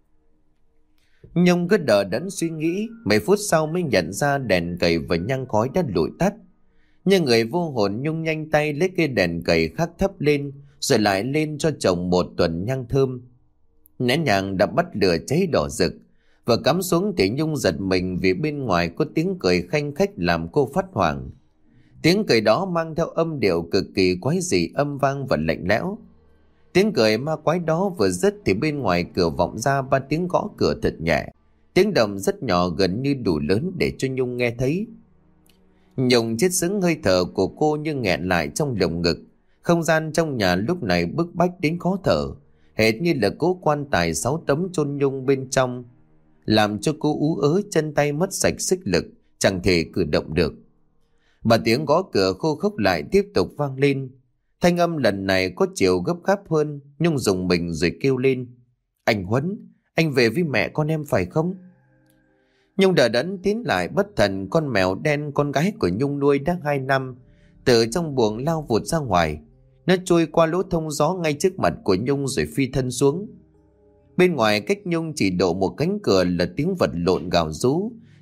Nhung cứ đờ đẫn suy nghĩ, mấy phút sau mới nhận ra đèn cầy và nhang khói đã lụi tắt. Nhưng người vô hồn, Nhung nhanh tay lấy cây đèn cầy khắc thấp lên, rồi lại lên cho chồng một tuần nhang thơm. Nén nhang đã bắt lửa cháy đỏ rực, và cắm xuống thì Nhung giật mình vì bên ngoài có tiếng cười khanh khách làm cô phát hoảng. Tiếng cười đó mang theo âm điệu cực kỳ quái dị, âm vang và lạnh lẽo. Tiếng cười ma quái đó vừa dứt thì bên ngoài cửa vọng ra ba tiếng gõ cửa thật nhẹ. Tiếng động rất nhỏ, gần như đủ lớn để cho Nhung nghe thấy. Nhung chết sững, hơi thở của cô như nghẹn lại trong lồng ngực. Không gian trong nhà lúc này bức bách đến khó thở, hệt như là cố quan tài sáu tấm chôn Nhung bên trong, làm cho cô ú ớ, chân tay mất sạch sức lực, chẳng thể cử động được. Bà tiếng gõ cửa khô khốc lại tiếp tục vang lên. Thanh âm lần này có chiều gấp gáp hơn. Nhung rùng mình rồi kêu lên: "Anh Huấn, anh về với mẹ con em phải không?" Nhung đờ đẫn tiến lại, bất thần con mèo đen con gái của Nhung nuôi đã hai năm từ trong buồng lao vụt ra ngoài. Nó trôi qua lỗ thông gió ngay trước mặt của Nhung rồi phi thân xuống. Bên ngoài cách Nhung chỉ độ một cánh cửa là tiếng vật lộn gào rú,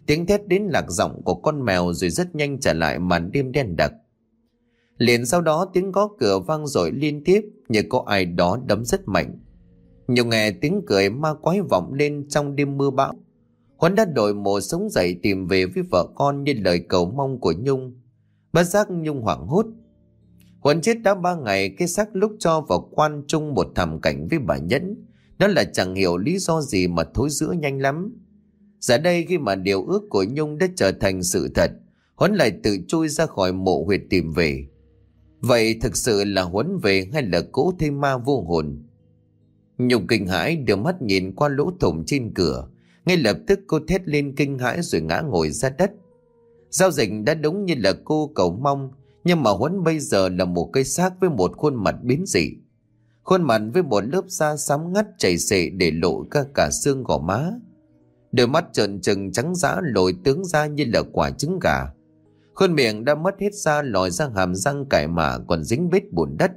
Tiếng thét đến lạc giọng của con mèo rồi rất nhanh trở lại màn đêm đen đặc. Liền sau đó tiếng gõ cửa vang dội liên tiếp như có ai đó đấm rất mạnh. Nhung nghe tiếng cười ma quái vọng lên trong đêm mưa bão. Huấn đã đội mồ sống dậy tìm về với vợ con như lời cầu mong của Nhung. Bất giác Nhung hoảng hốt. Huấn chết đã ba ngày, cái xác lúc cho vào quan chung một thảm cảnh với bà Nhẫn. Đó là chẳng hiểu lý do gì mà thối rữa nhanh lắm. Giờ đây khi mà điều ước của Nhung đã trở thành sự thật, Huấn lại tự chui ra khỏi mộ huyệt tìm về. Vậy thực sự là Huấn về hay là cỗ thêm ma vô hồn? Nhung kinh hãi đưa mắt nhìn qua lỗ thủng trên cửa. Ngay lập tức cô thét lên kinh hãi rồi ngã ngồi ra đất. Giao dịch đã đúng như là cô cầu mong, nhưng mà Huấn bây giờ là một cây xác với một khuôn mặt biến dị. Khuôn mặt với một lớp da xám ngắt chảy xệ để lộ cả cả xương gò má. Đôi mắt trợn trừng trắng dã lồi tướng ra như là quả trứng gà. Khuôn miệng đã mất hết da, lòi ra hàm răng cải mả còn dính bết bùn đất.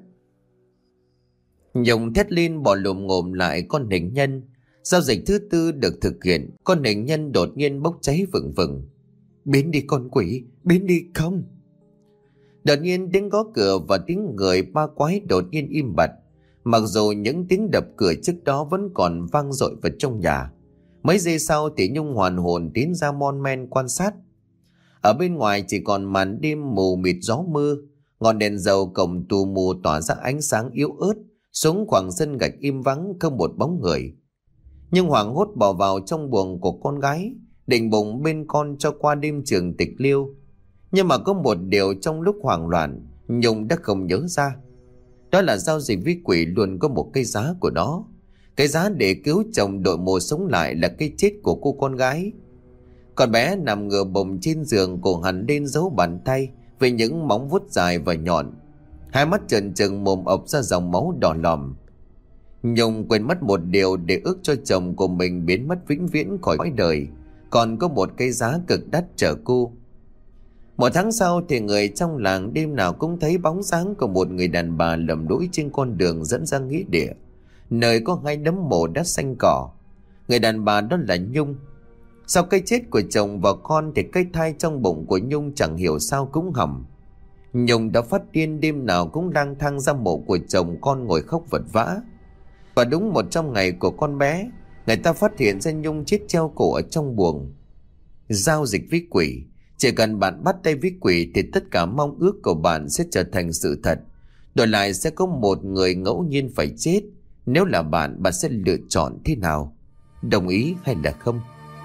Nhung thét lên bỏ lồm ngồm lại con hình nhân. Giao dịch thứ tư được thực hiện, con hình nhân đột nhiên bốc cháy vừng vừng. Biến đi con quỷ, biến đi không. Đột nhiên tiếng gõ cửa và tiếng người ma quái đột nhiên im bặt. Mặc dù những tiếng đập cửa trước đó vẫn còn vang dội vào trong nhà. Mấy giây sau thì Nhung hoàn hồn tiến ra mon men quan sát. Ở bên ngoài chỉ còn màn đêm mù mịt gió mưa. Ngọn đèn dầu cổng tù mù tỏa ra ánh sáng yếu ớt. Xuống khoảng sân gạch im vắng không một bóng người. Nhưng hoảng hốt bỏ vào trong buồng của con gái, định bụng bên con cho qua đêm trường tịch liêu. Nhưng mà có một điều trong lúc hoảng loạn Nhung đã không nhớ ra. Đó là giao dịch với quỷ luôn có một cái giá của nó. Cái giá để cứu chồng đội mồ sống lại là cái chết của cô con gái. Con bé nằm ngửa bồng trên giường, cổ hằn lên dấu bàn tay với những móng vuốt dài và nhọn. Hai mắt trợn trừng, mồm ọc ra dòng máu đỏ lòm. Nhung quên mất một điều để ước cho chồng của mình biến mất vĩnh viễn khỏi cõi đời. Còn có một cái giá cực đắt chờ cô. Một tháng sau thì người trong làng đêm nào cũng thấy bóng dáng của một người đàn bà lầm lũi trên con đường dẫn ra nghĩa địa, nơi có hai nấm mộ đất xanh cỏ. Người đàn bà đó là Nhung. Sau cái chết của chồng và con thì cái thai trong bụng của Nhung chẳng hiểu sao cũng hỏng. Nhung đã phát điên, đêm nào cũng lang thang ra mộ của chồng con ngồi khóc vật vã. Và đúng một trong ngày của con bé, người ta phát hiện ra Nhung chết treo cổ ở trong buồng. Giao dịch với quỷ. Chỉ cần bạn bắt tay với quỷ thì tất cả mong ước của bạn sẽ trở thành sự thật. Đổi lại sẽ có một người ngẫu nhiên phải chết. Nếu là bạn, bạn sẽ lựa chọn thế nào? Đồng ý hay là không?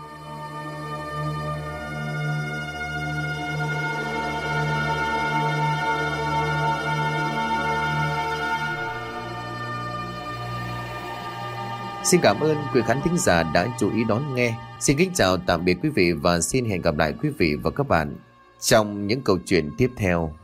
Xin cảm ơn quý khán thính giả đã chú ý đón nghe. Xin kính chào tạm biệt quý vị và xin hẹn gặp lại quý vị và các bạn trong những câu chuyện tiếp theo.